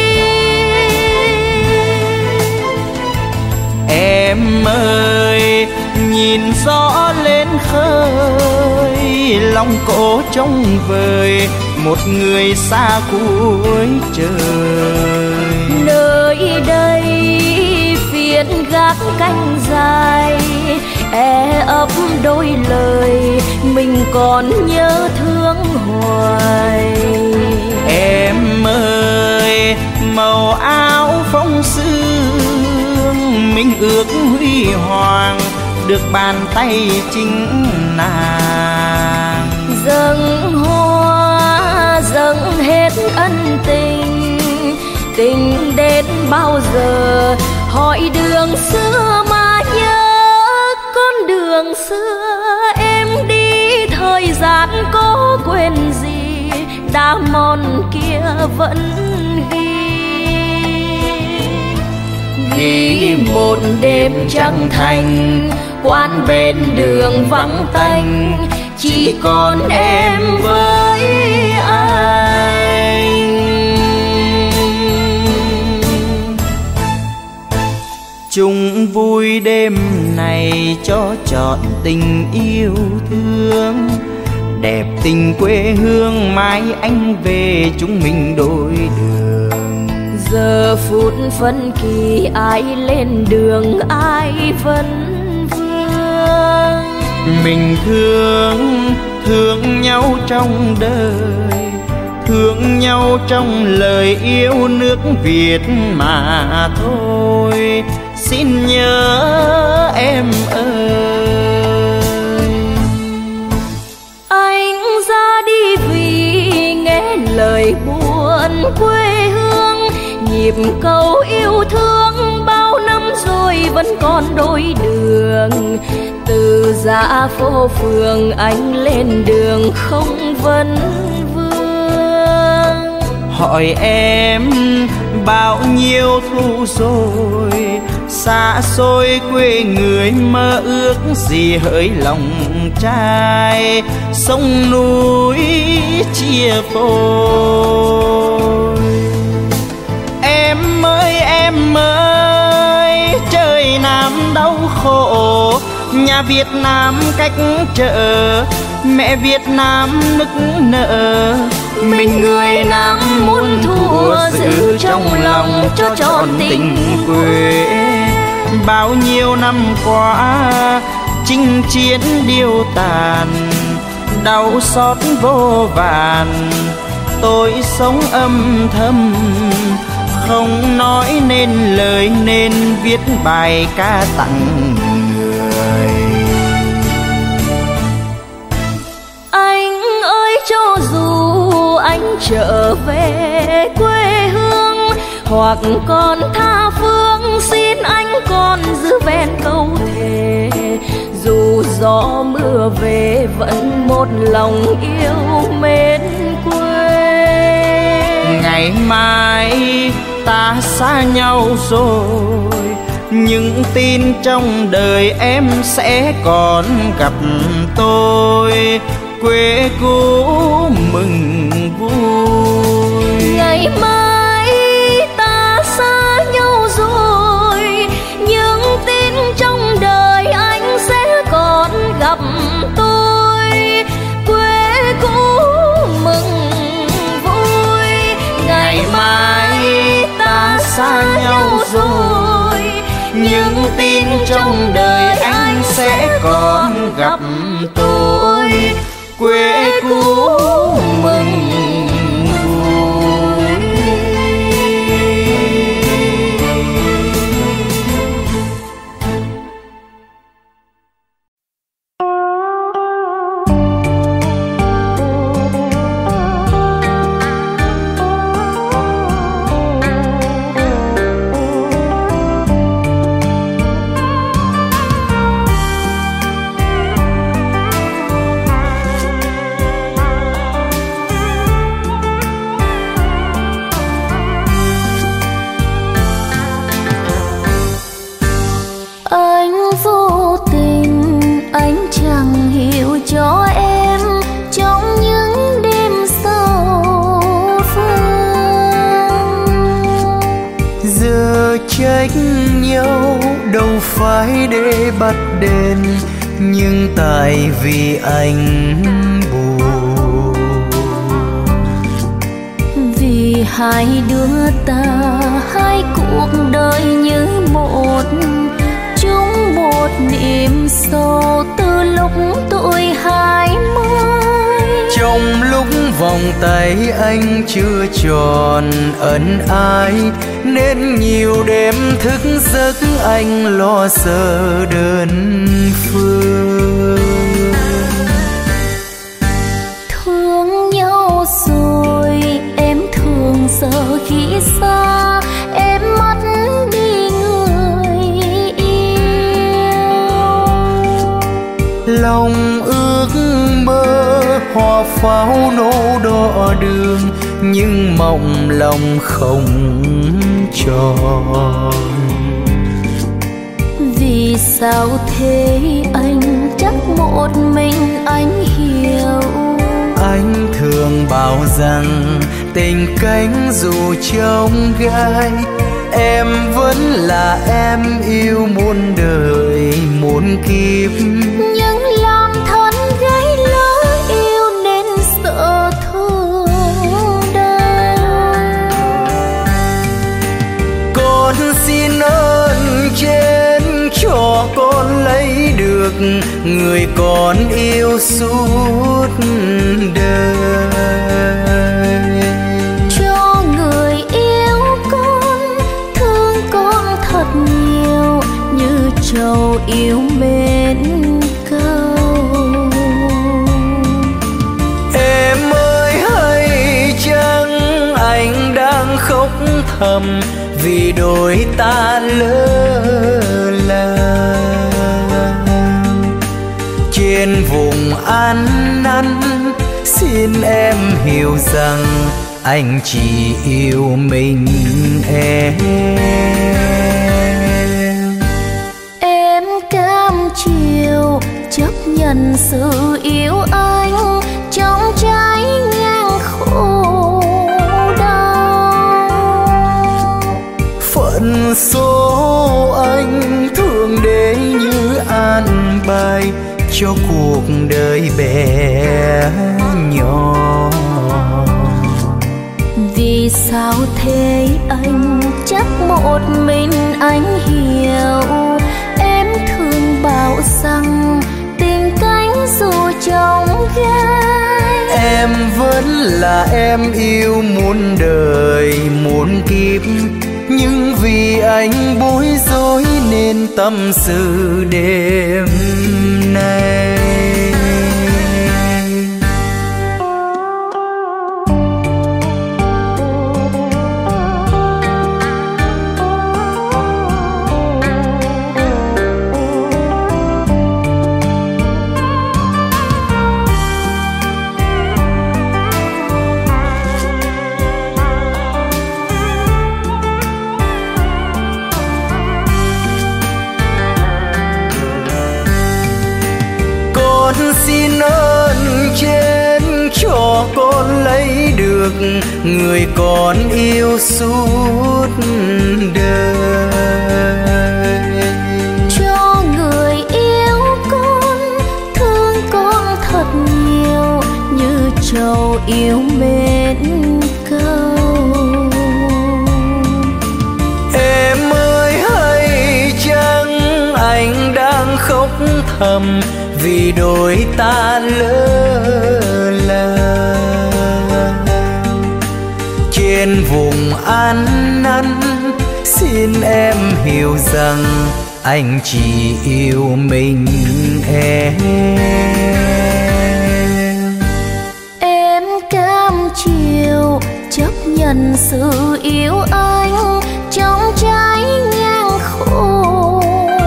Em ơi nhìn gió lên khơi, lòng cổ trông vời một người xa cuối trời. Nơi đây phiến gác canh dài, e ấp đôi lời mình còn nhớ thương hoài. Em ơi màu áo phong sương, mình ước huy hoàng được bàn tay chính nàng. Dâng hoa dâng hết ân tình, tình đến bao giờ hỏi đường xưa mà nhớ. Con đường xưa em đi thời gian có quên gì, đá mòn kia vẫn ghi. Ghi một đêm trăng thanh, quán bên đường vắng tanh, chỉ còn em với anh. Chung vui đêm này cho trọn tình yêu thương, đẹp tình quê hương mai anh về chúng mình đôi đường. Giờ phút phân kỳ ai lên đường ai vẫn vương. Mình thương thương nhau trong đời, thương nhau trong lời yêu nước Việt mà thôi. Xin nhớ em ơi. Anh ra đi vì nghe lời buồn quê hương, nhịp cầu yêu thương bao năm rồi vẫn còn đôi đường. Từ dã phố phường anh lên đường không vấn vương. Hỏi em bao nhiêu thu rồi, xa xôi quê người mơ ước gì hỡi lòng trai. Sông núi chia phôi. Em ơi em ơi trời Nam đau khổ, nhà Việt Nam cách trở, mẹ Việt Nam nức nở. Mình người Nam muốn thua giữ trong lòng cho trọn tình quê. Bao nhiêu năm qua chinh chiến điêu tàn, đau xót vô vàn. Tôi sống âm thầm không nói nên lời, nên viết bài ca tặng người. Anh ơi cho dù anh trở về quê hương hoặc còn tha phương, xin anh còn giữ ven câu thề. Dù gió mưa về vẫn một lòng yêu mến quê. Ngày mai ta xa nhau rồi, những tin trong đời em sẽ còn gặp tôi. Quê cũ mừng vui. Ngày mai ta xa nhau rồi, những tin trong đời anh sẽ còn gặp tôi. Quê cũ mừng vui. Ngày mai ta xa nhau rồi, những tin trong đời anh sẽ còn gặp tôi. Quê cũ mừng vui. trách nhau, đâu phải để bắt đền, nhưng tại vì anh buồn. Vì hai đứa ta hai cuộc đời như một, chung một niềm sâu từ lúc tuổi hai mươi. Trong lúc vòng tay anh chưa tròn ân ái, nên nhiều đêm thức giấc anh lo sợ đơn phương. Thương nhau rồi em thường giờ khi xa, em mất đi người yêu. Lòng ước mơ hoa pháo nổ đỏ đường, nhưng mộng lòng không tròn. Vì sao thế anh, chắc một mình anh hiểu. Anh thường bảo rằng tình cánh dù trong gai, em vẫn là em yêu muôn đời muôn kiếp. Nhưng làm thân gái lỡ yêu nên sợ thương đau. Con xin ơn trên cho con lấy được người con yêu suốt đời. Cho người yêu con, thương con thật nhiều, như trầu yêu mến câu. Em ơi hay chăng anh đang khóc thầm, vì đôi ta lỡ làng. Trên vùng ăn năn xin em hiểu rằng anh chỉ yêu mình em. Em cam chịu chấp nhận sự yêu anh trong trái ngang khổ đau. Phận số anh thường để như an bài cho cuộc đời bé nhỏ. Vì sao thế anh, chắc một mình anh hiểu. Em thường bảo rằng tình cánh dù trong gai, em vẫn là em yêu muôn đời muôn kiếp. Nhưng vì anh bối rối nên tâm sự đêm nay. Xin ơn trên cho con lấy được người con yêu suốt đời. Cho người yêu con, thương con thật nhiều, như trầu yêu mến câu. Em ơi hay chăng anh đang khóc thầm, vì đôi ta lỡ làng. Trên vùng ăn năn xin em hiểu rằng anh chỉ yêu mình em. Em cam chịu chấp nhận sự yêu anh trong trái ngang khổ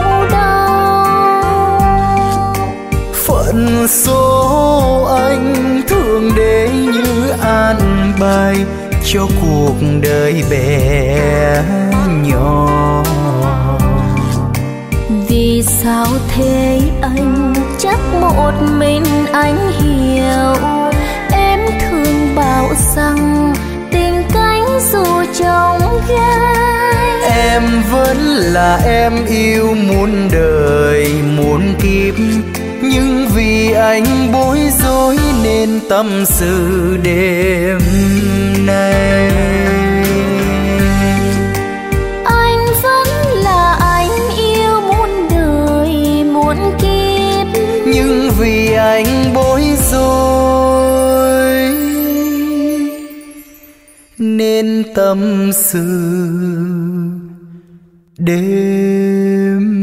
đau. Phận số anh thường để như an bài cho cuộc đời bé nhỏ. Vì sao thế anh, chắc một mình anh hiểu. Em thường bảo rằng tình cánh dù trong gai, em vẫn là em yêu muôn đời muôn kiếp, nhưng vì anh bối rối nên tâm sự đêm nay. Anh vẫn là anh yêu muôn đời muôn kiếp, nhưng vì anh bối rối nên tâm sự đêm.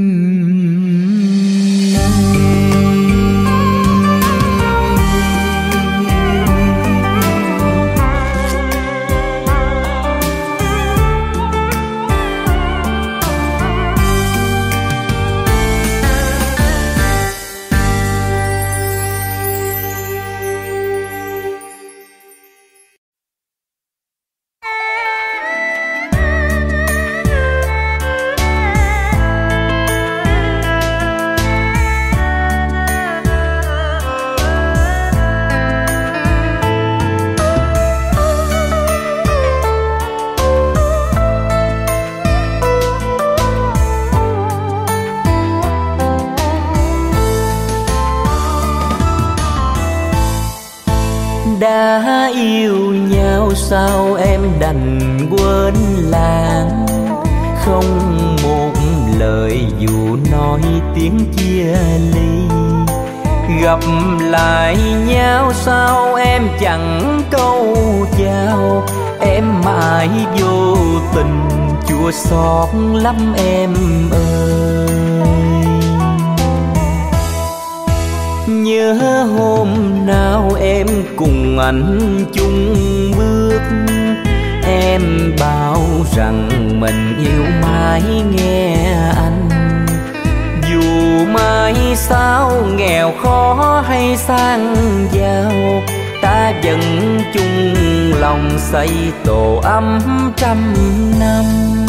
Đã yêu nhau sao em đành quên lãng, không một lời dù nói tiếng chia ly. Gặp lại nhau sao em chẳng câu chào, em mãi vô tình chua xót lắm em ơi. Nhớ hôm nào em cùng anh chung bước, em bảo rằng mình yêu mãi nghe anh. Dù mai sao nghèo khó hay sang giàu, ta vẫn chung lòng xây tổ ấm trăm năm.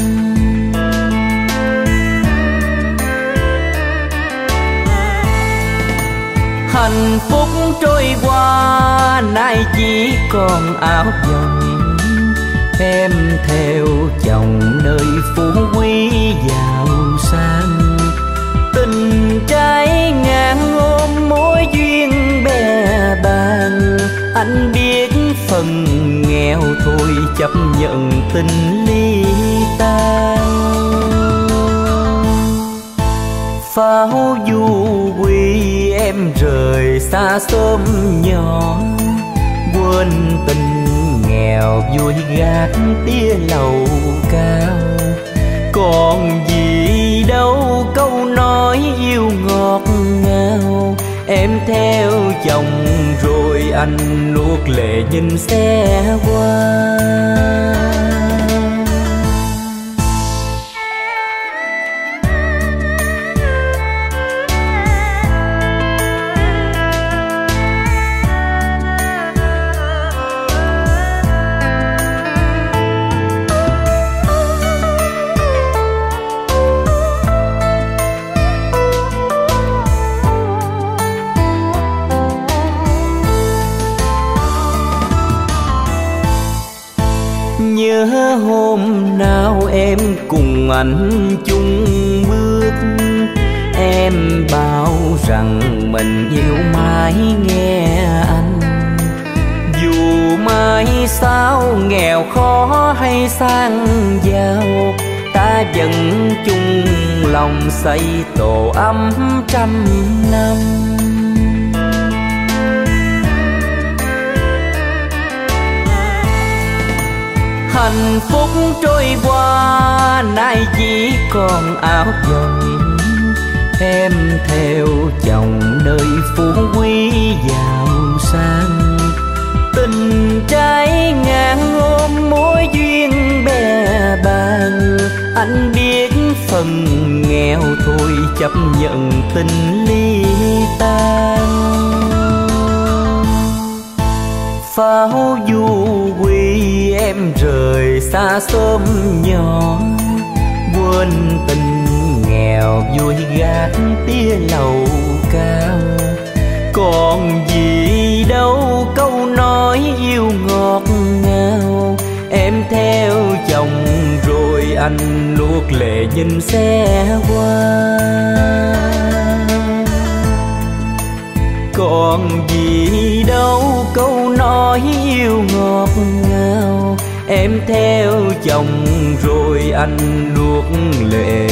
Hạnh phúc trôi qua nay chỉ còn áo dòng, em theo chồng nơi phú quý giàu sang. Tình trái ngang ôm mối duyên bè bàng, anh biết phần nghèo thôi chấp nhận tình ly tan. Pháo du quy em rời xa xóm nhỏ, quên tình nghèo vui gác tía lầu cao. Còn gì đâu câu nói yêu ngọt ngào, em theo chồng rồi anh nuốt lệ nhìn xe qua. Nhớ hôm nào em cùng anh chung bước, em bảo rằng mình yêu mãi nghe anh. Dù mai sao nghèo khó hay sang giàu, ta vẫn chung lòng xây tổ ấm trăm năm. Hạnh phúc trôi qua nay chỉ còn áo dòng, em theo chồng nơi phú quý giàu sang. Tình trái ngang ôm mối duyên bè bàng, anh biết phần nghèo thôi chấp nhận tình ly tan. Pháo du quy em rời xa xóm nhỏ, quên tình nghèo vui gác tía lầu cao. Còn gì đâu câu nói yêu ngọt ngào, em theo chồng rồi anh luộc lệ nhìn xe qua. Còn gì đâu câu nói yêu ngọt ngào, em theo chồng rồi anh luộc lệ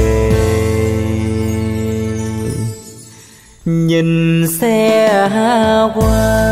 nhìn xe qua.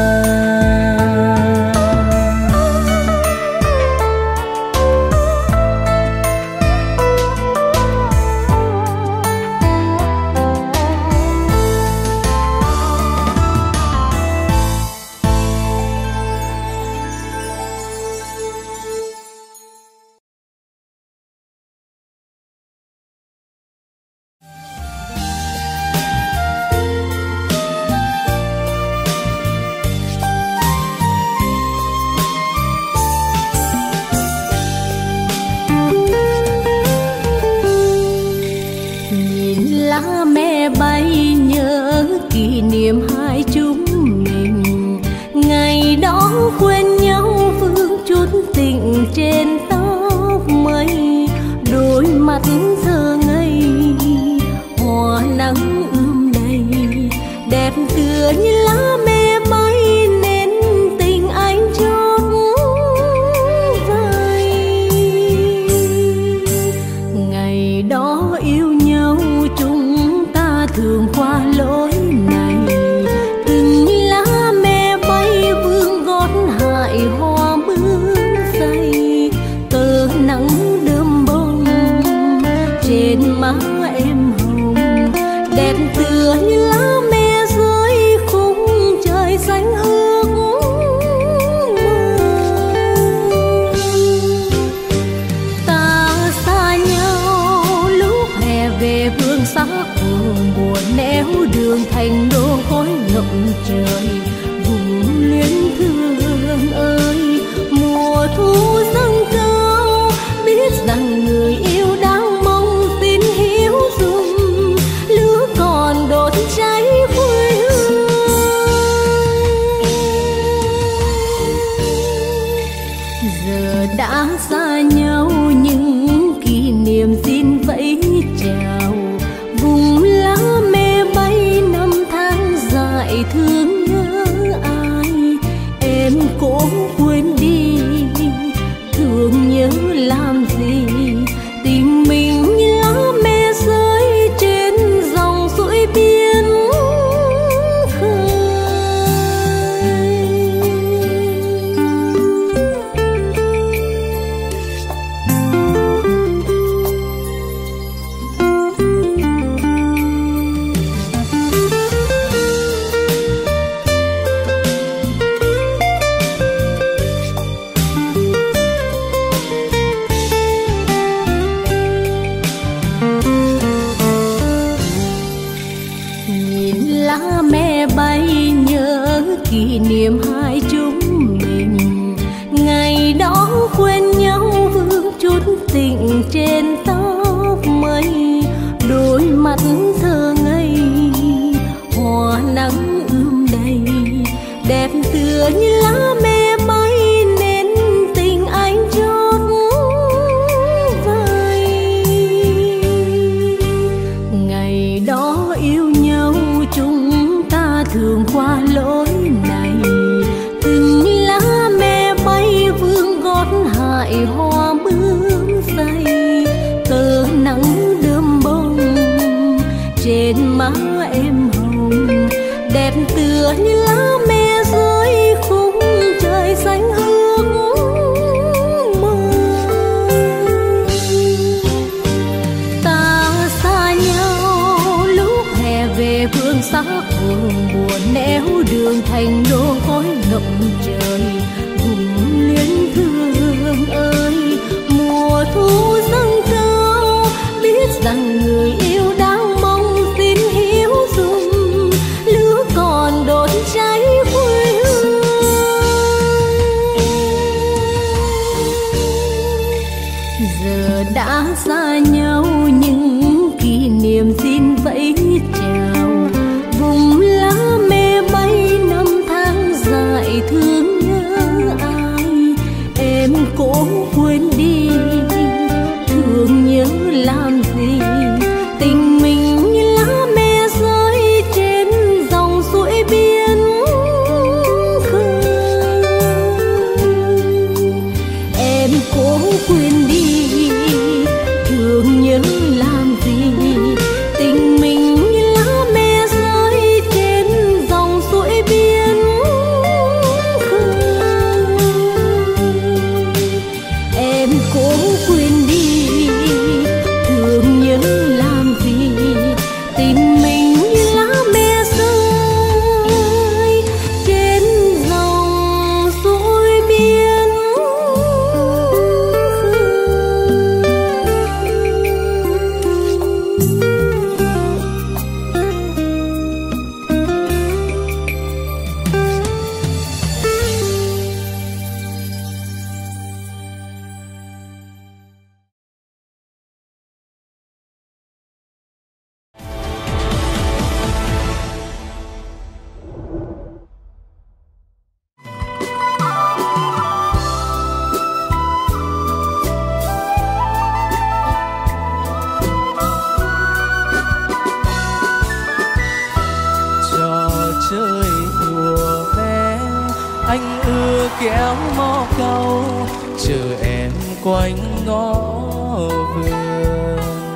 vừa kéo mó câu chờ em quanh ngõ vườn.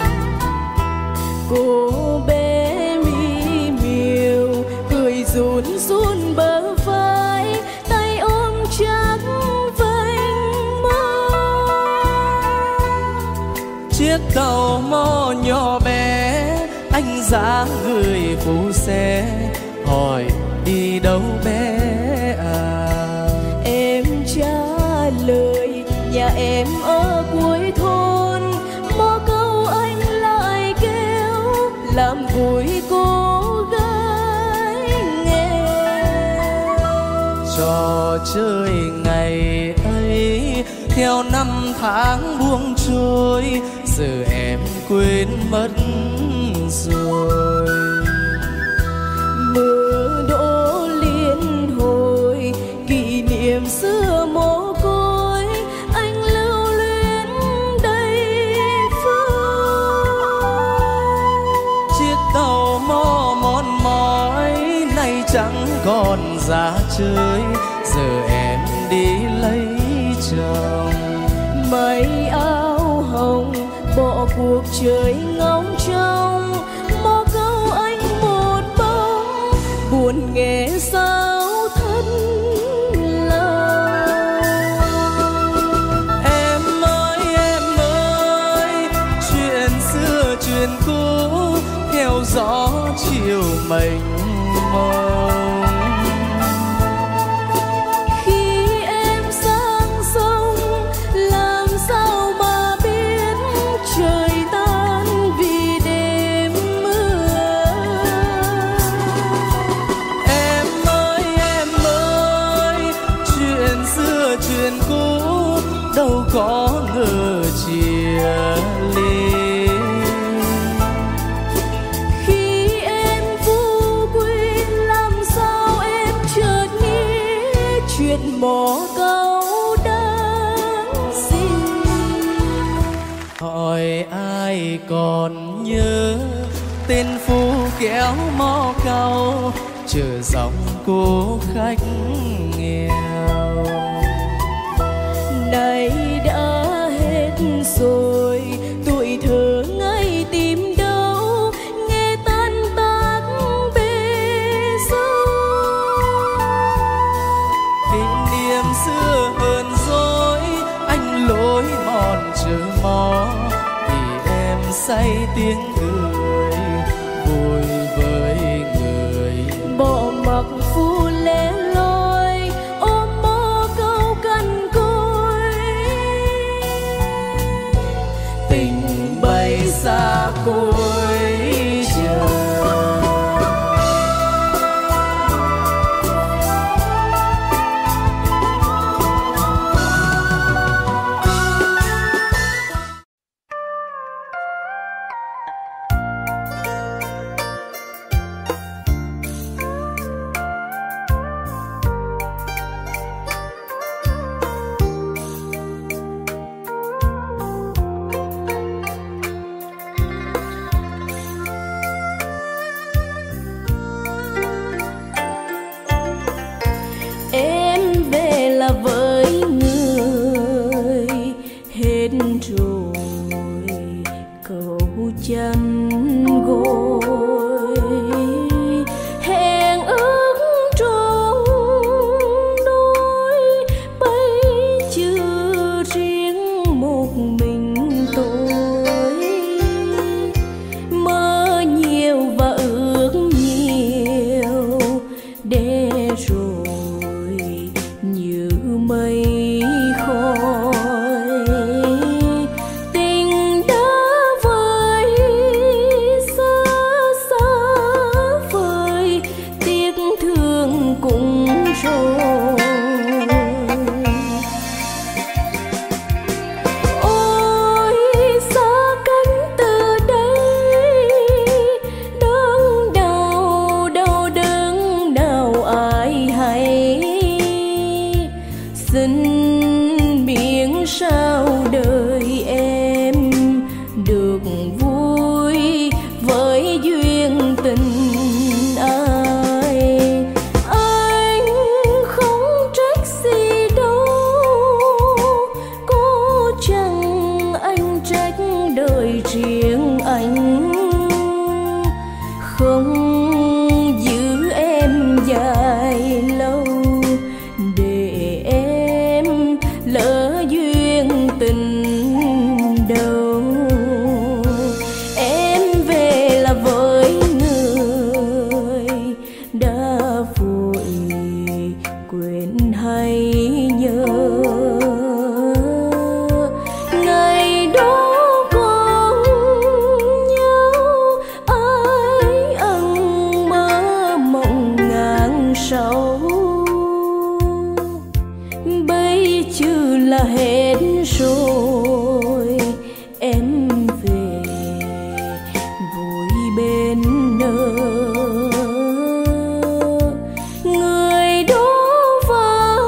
Cô bé mi miều cười run run bờ vai, tay ôm chắc vành mơ. Chiếc tàu mò nhỏ bé anh dáng người phụ xe, hỏi đi đâu bé à? Em trả lời nhà em ở cuối thôn. Mò câu anh lại kêu làm vui cô gái nghèo. Trò chơi ngày ấy theo năm tháng buông trôi, giờ em quên mất rồi. Mưa đổ liên hồi kỷ niệm xưa mồ côi, anh lưu luyến đây phương. Chiếc tàu mò mòn mỏi nay chẳng còn ra chơi, giờ em đi lấy chồng. Mây áo hồng bỏ cuộc chơi ngóng trông, mò câu anh một bóng buồn nghe sao thân lòng. Em ơi em ơi, chuyện xưa chuyện cũ theo gió chiều mênh mông. Khi em sang sông làm sao mà biết trời tan vì đêm mưa. Em ơi em ơi, chuyện xưa chuyện cũ đâu có ngờ chia ly. Khi em vô quên làm sao em chợt nghĩ chuyện mò câu đáng xin. Hỏi ai còn nhớ tên phu kéo mó câu chờ dòng cô khách nghèo. Nay đã hết rồi tuổi thơ ngây tìm đâu, nghe tan tác bê dâu. Kinh niệm xưa hờn dỗi anh lối mòn chờ mò, thì em say tiếng cười vui với người. Bỏ mặc phu lẻ loi ôm mơ câu cằn côi, Tình bay xa cuối trời. em về là với người hết rồi cầu chân gối. Hẹn ước trong đôi bây chưa riêng một mình tôi, mơ nhiều và ước nhiều để rồi như mây khói. Tình đã vơi xa xa vời, tiếc thương cũng rồi. Ôi xa cánh từ đây, đớn đau đau đớn đau ai hay. Xin biển sao đời em được vui với duyên tình ai. Anh không trách gì bây chứ là hết rồi. Em về vui bên nơ, người đó và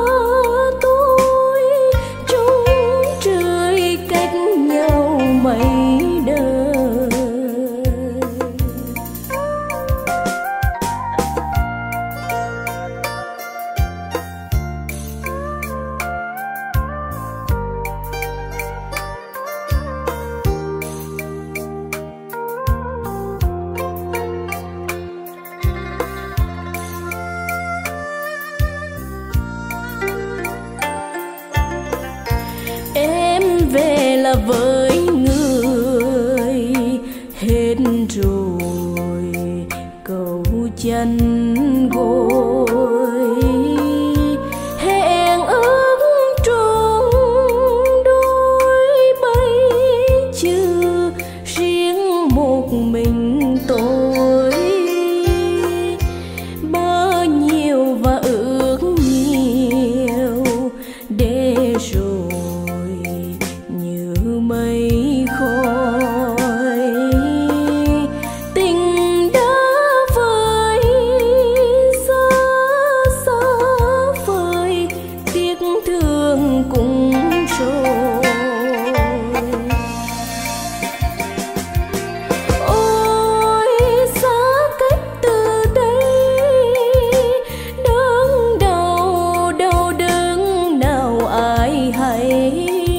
tôi chung trời cách nhau mấy đời. Về là với người hết rồi cầu chân gối, hẹn ước trùng đôi bay chứ riêng một mình tôi. Bao nhiêu và ước nhiều để rồi mây khói, tình đã vơi xa xa vơi, tiếc thương cũng rồi. Ôi xa cách từ đây, đớn đau đau đớn nào ai hay.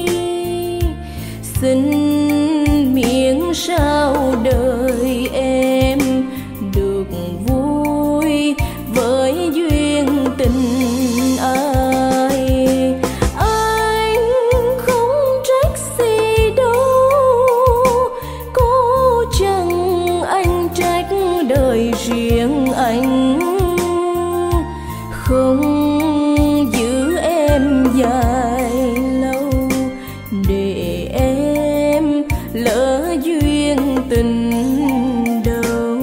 Xin miếng sao đời em được vui với duyên tình ai. Anh không trách gì đâu, có chăng anh trách đời riêng anh không giữ em dài lâu để em lỡ duyên tình đâu.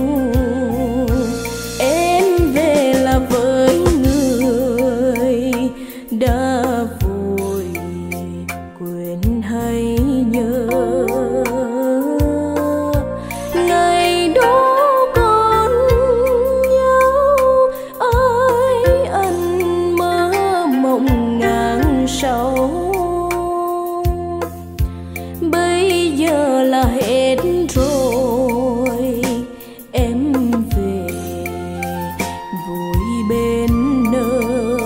Em về là với người đã vội quên hay nhớ, ngày đó còn nhau ai anh mơ mộng ngàn sầu. Bây giờ là hết rồi, em về vui bên nơ,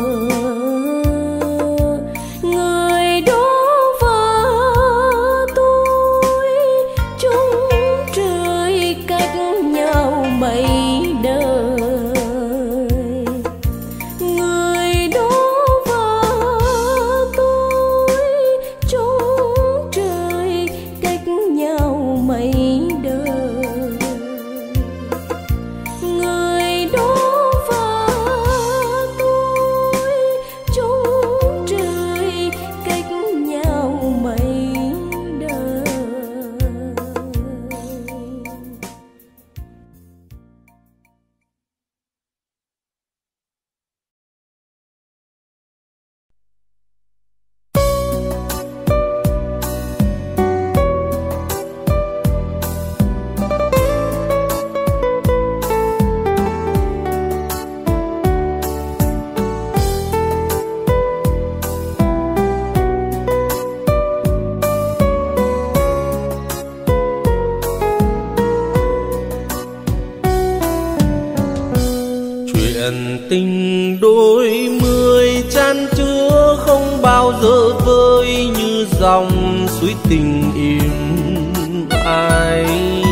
người đó và tôi chung trời cách nhau mấy đời. Người đó và tôi chung trời cách nhau mấy đời. Người đó và tôi chung trời cách nhau mấy đời. Chuyện tình đôi mươi chan chứa không bao giờ vơi như dòng suối tình im ai.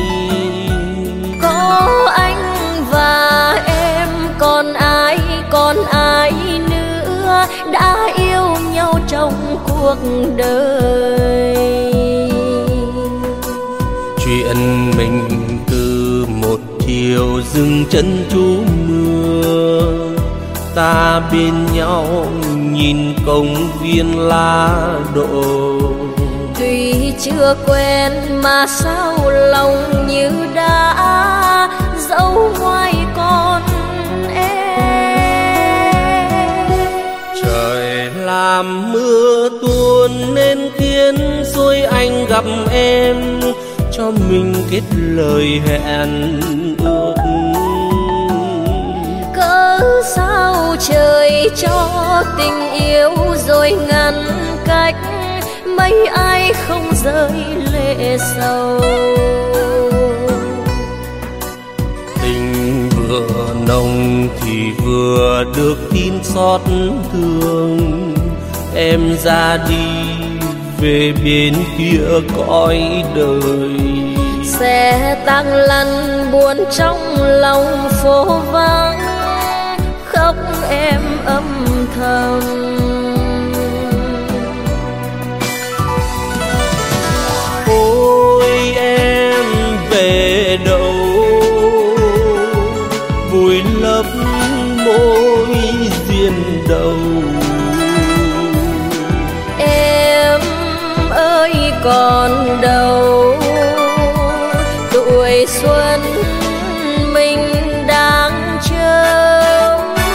Có anh và em, còn ai còn ai nữa đã yêu nhau trong cuộc đời. Chuyện mình từ một chiều dừng chân trú mưa, ta bên nhau nhìn công viên lá đổ. Tuy chưa quen mà sao lòng như đã dấu ngoài con em. Trời là làm mưa tuôn nên khiến xuôi anh gặp em, cho mình kết lời hẹn ước. Cớ sao trời cho tình yêu rồi ngăn cách, mấy ai không rơi lệ sầu. Tình vừa nồng thì vừa được tin xót thương, em ra đi về bên kia cõi đời. Sẽ tăng lăn buồn trong lòng phố vắng, khóc em âm thầm. Ôi em về đâu, vùi lấp mối duyên đầu. Em ơi còn đâu, tuổi xuân mình đang chờ.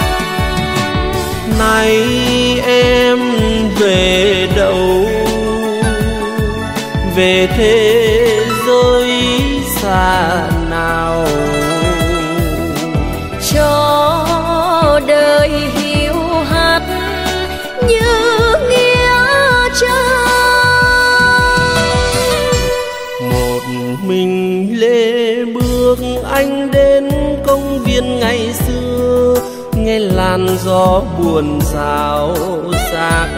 Nay em về đâu, về thế giới xa nào, cho đời hiu hắt như nghĩa trang. một mình lê bước anh đến công viên ngày xưa, nghe làn gió buồn xao xạc,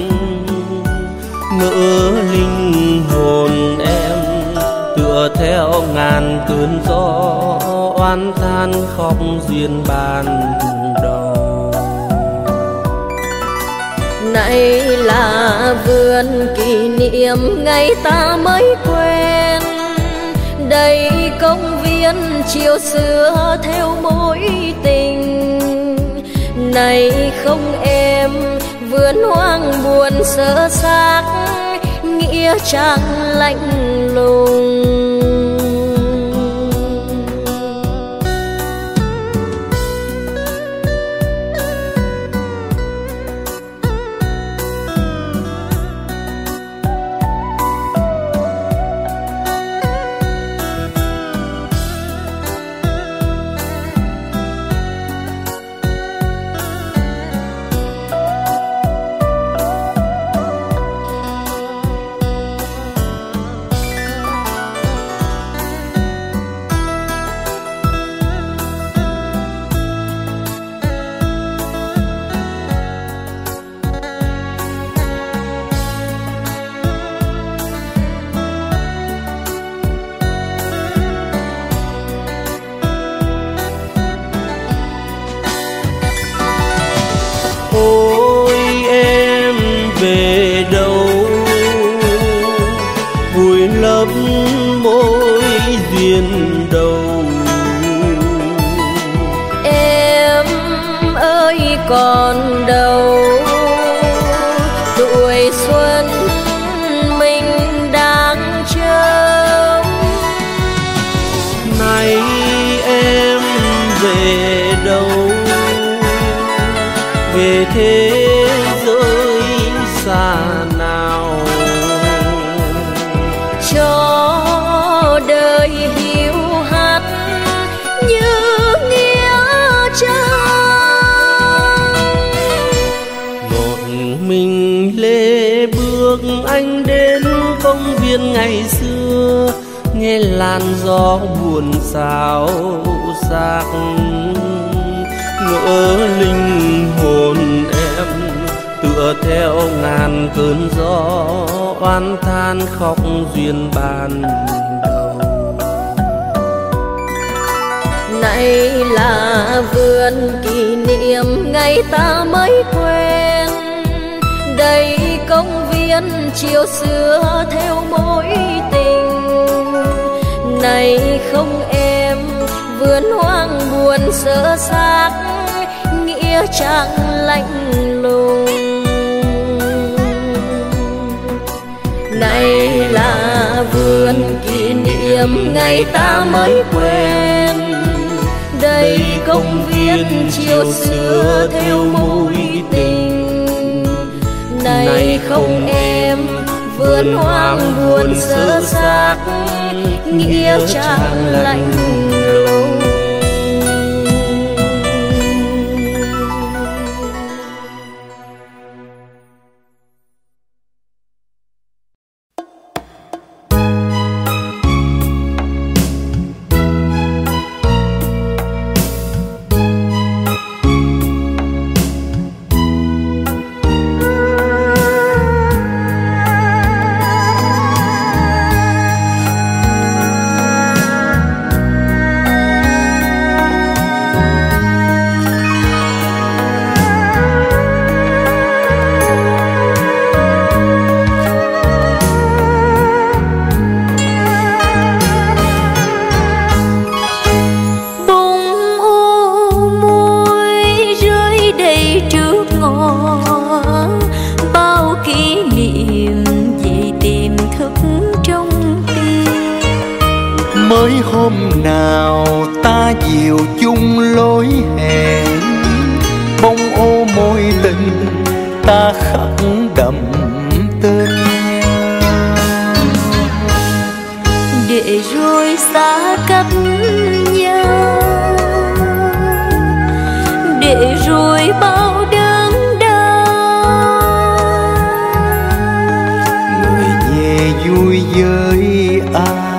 ngỡ linh hồn em tựa theo ngàn cơn gió, oan than khóc duyên ban đầu. Này là vườn kỷ niệm ngày ta mới quen, đây công viên chiều xưa theo mối tình. Này không em, vườn hoang buồn sơ xác, nghĩa trang lạnh lùng. Ôi em về đâu, vùi lấp mối duyên đầu. Em ơi còn đâu, tuổi xuân mình đang chờ. Nay em về đâu, về thế giới xa nào, cho đời hiu hắt như nghĩa trang. một mình lê bước anh đến công viên ngày xưa, nghe làn gió buồn xao xạc, ngỡ linh hồn em tựa theo ngàn cơn gió, oan than khóc duyên ban đầu. Này là vườn kỷ niệm ngày ta mới quen, đây công viên chiều xưa theo mối tình. Này không em, vườn hoang buồn sơ xác, nghĩa trang lạnh lùng. Này là vườn kỷ niệm ngày ta mới quen, đây công viên chiều xưa theo mối tình. này không em vườn hoang buồn sơ xác nghĩa trang lạnh lùng. Mới hôm nào ta dìu chung lối hẹn, bông ô môi tình ta khắc đậm tên nhau. Để rồi xa cách nhau, để rồi bao đớn đau. Người về vui với ai,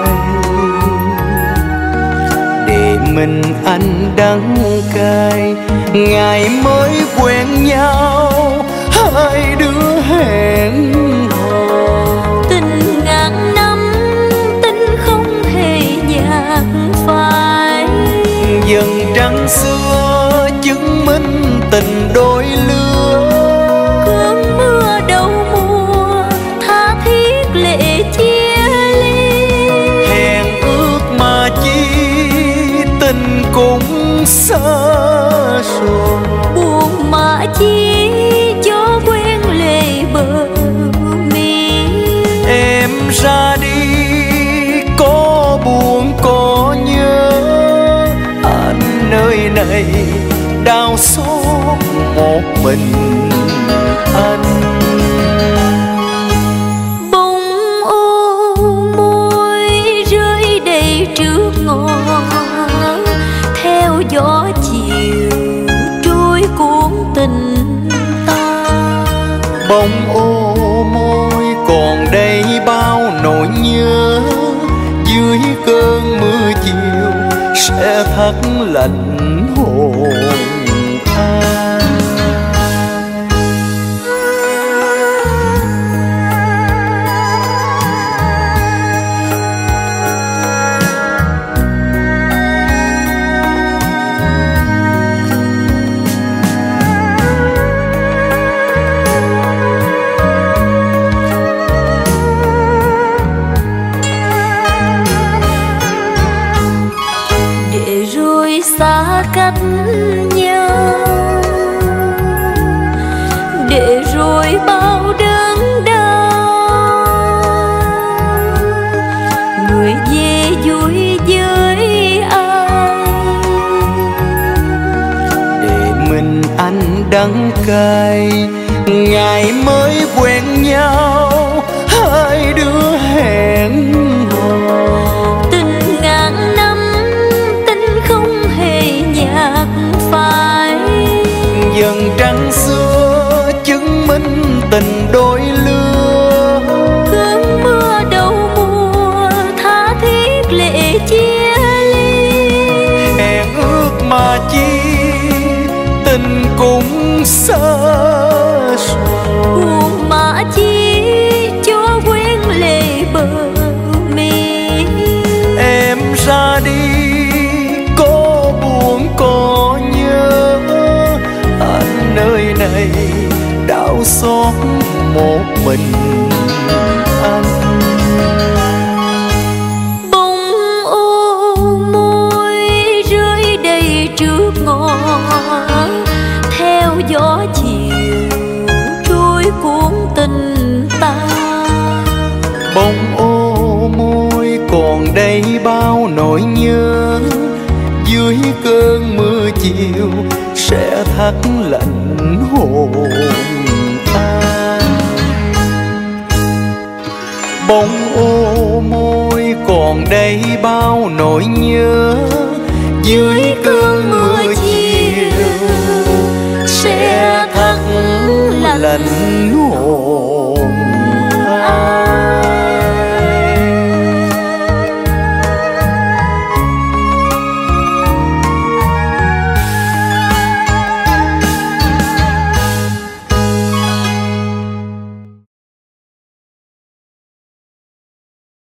mình anh đắng cay. Ngày mới quen nhau hai đứa hẹn hò, tình ngàn năm tình không hề nhạt phai. Dần trăng xưa chứng minh tình đôi lứa, cơn mưa đầu mùa tha thiết lệ chia ly. Hẹn ước mà chi tình cũng xa rồi, buồn mà chi cho quen lệ bờ mi. em ra đi có buồn có nhớ, anh nơi này đau xót một mình anh. Bông ô môi rơi đầy trước ngõ, theo gió chiều trôi cuốn tình ta. Bông ô môi còn đây bao nỗi nhớ, dưới cơn mưa chiều sẽ thắt lạnh hồn ai. Xa cách nhau, để rồi bao đớn đau. Người về vui với ai, để mình anh đắng cay. Ngày mới quen nhau hai đứa hẹn hò, tình ngàn năm nhạt phai. Dần trăng xưa chứng minh tình đôi lứa, cơn mưa đầu mùa tha thiết lệ chia ly. hẹn ước mà chi tình cũng xa rồi, buồn mà chi cho quen lệ bờ mi. em ra đi có nhớ, anh nơi này đau xót một mình anh. Bông ô môi rơi đầy trước ngõ, theo gió chiều trôi cuốn tình ta. Bông ô môi còn đây bao nỗi nhớ, dưới cơn mưa chiều sẽ thắt lạnh hồn ai. đây bao nỗi nhớ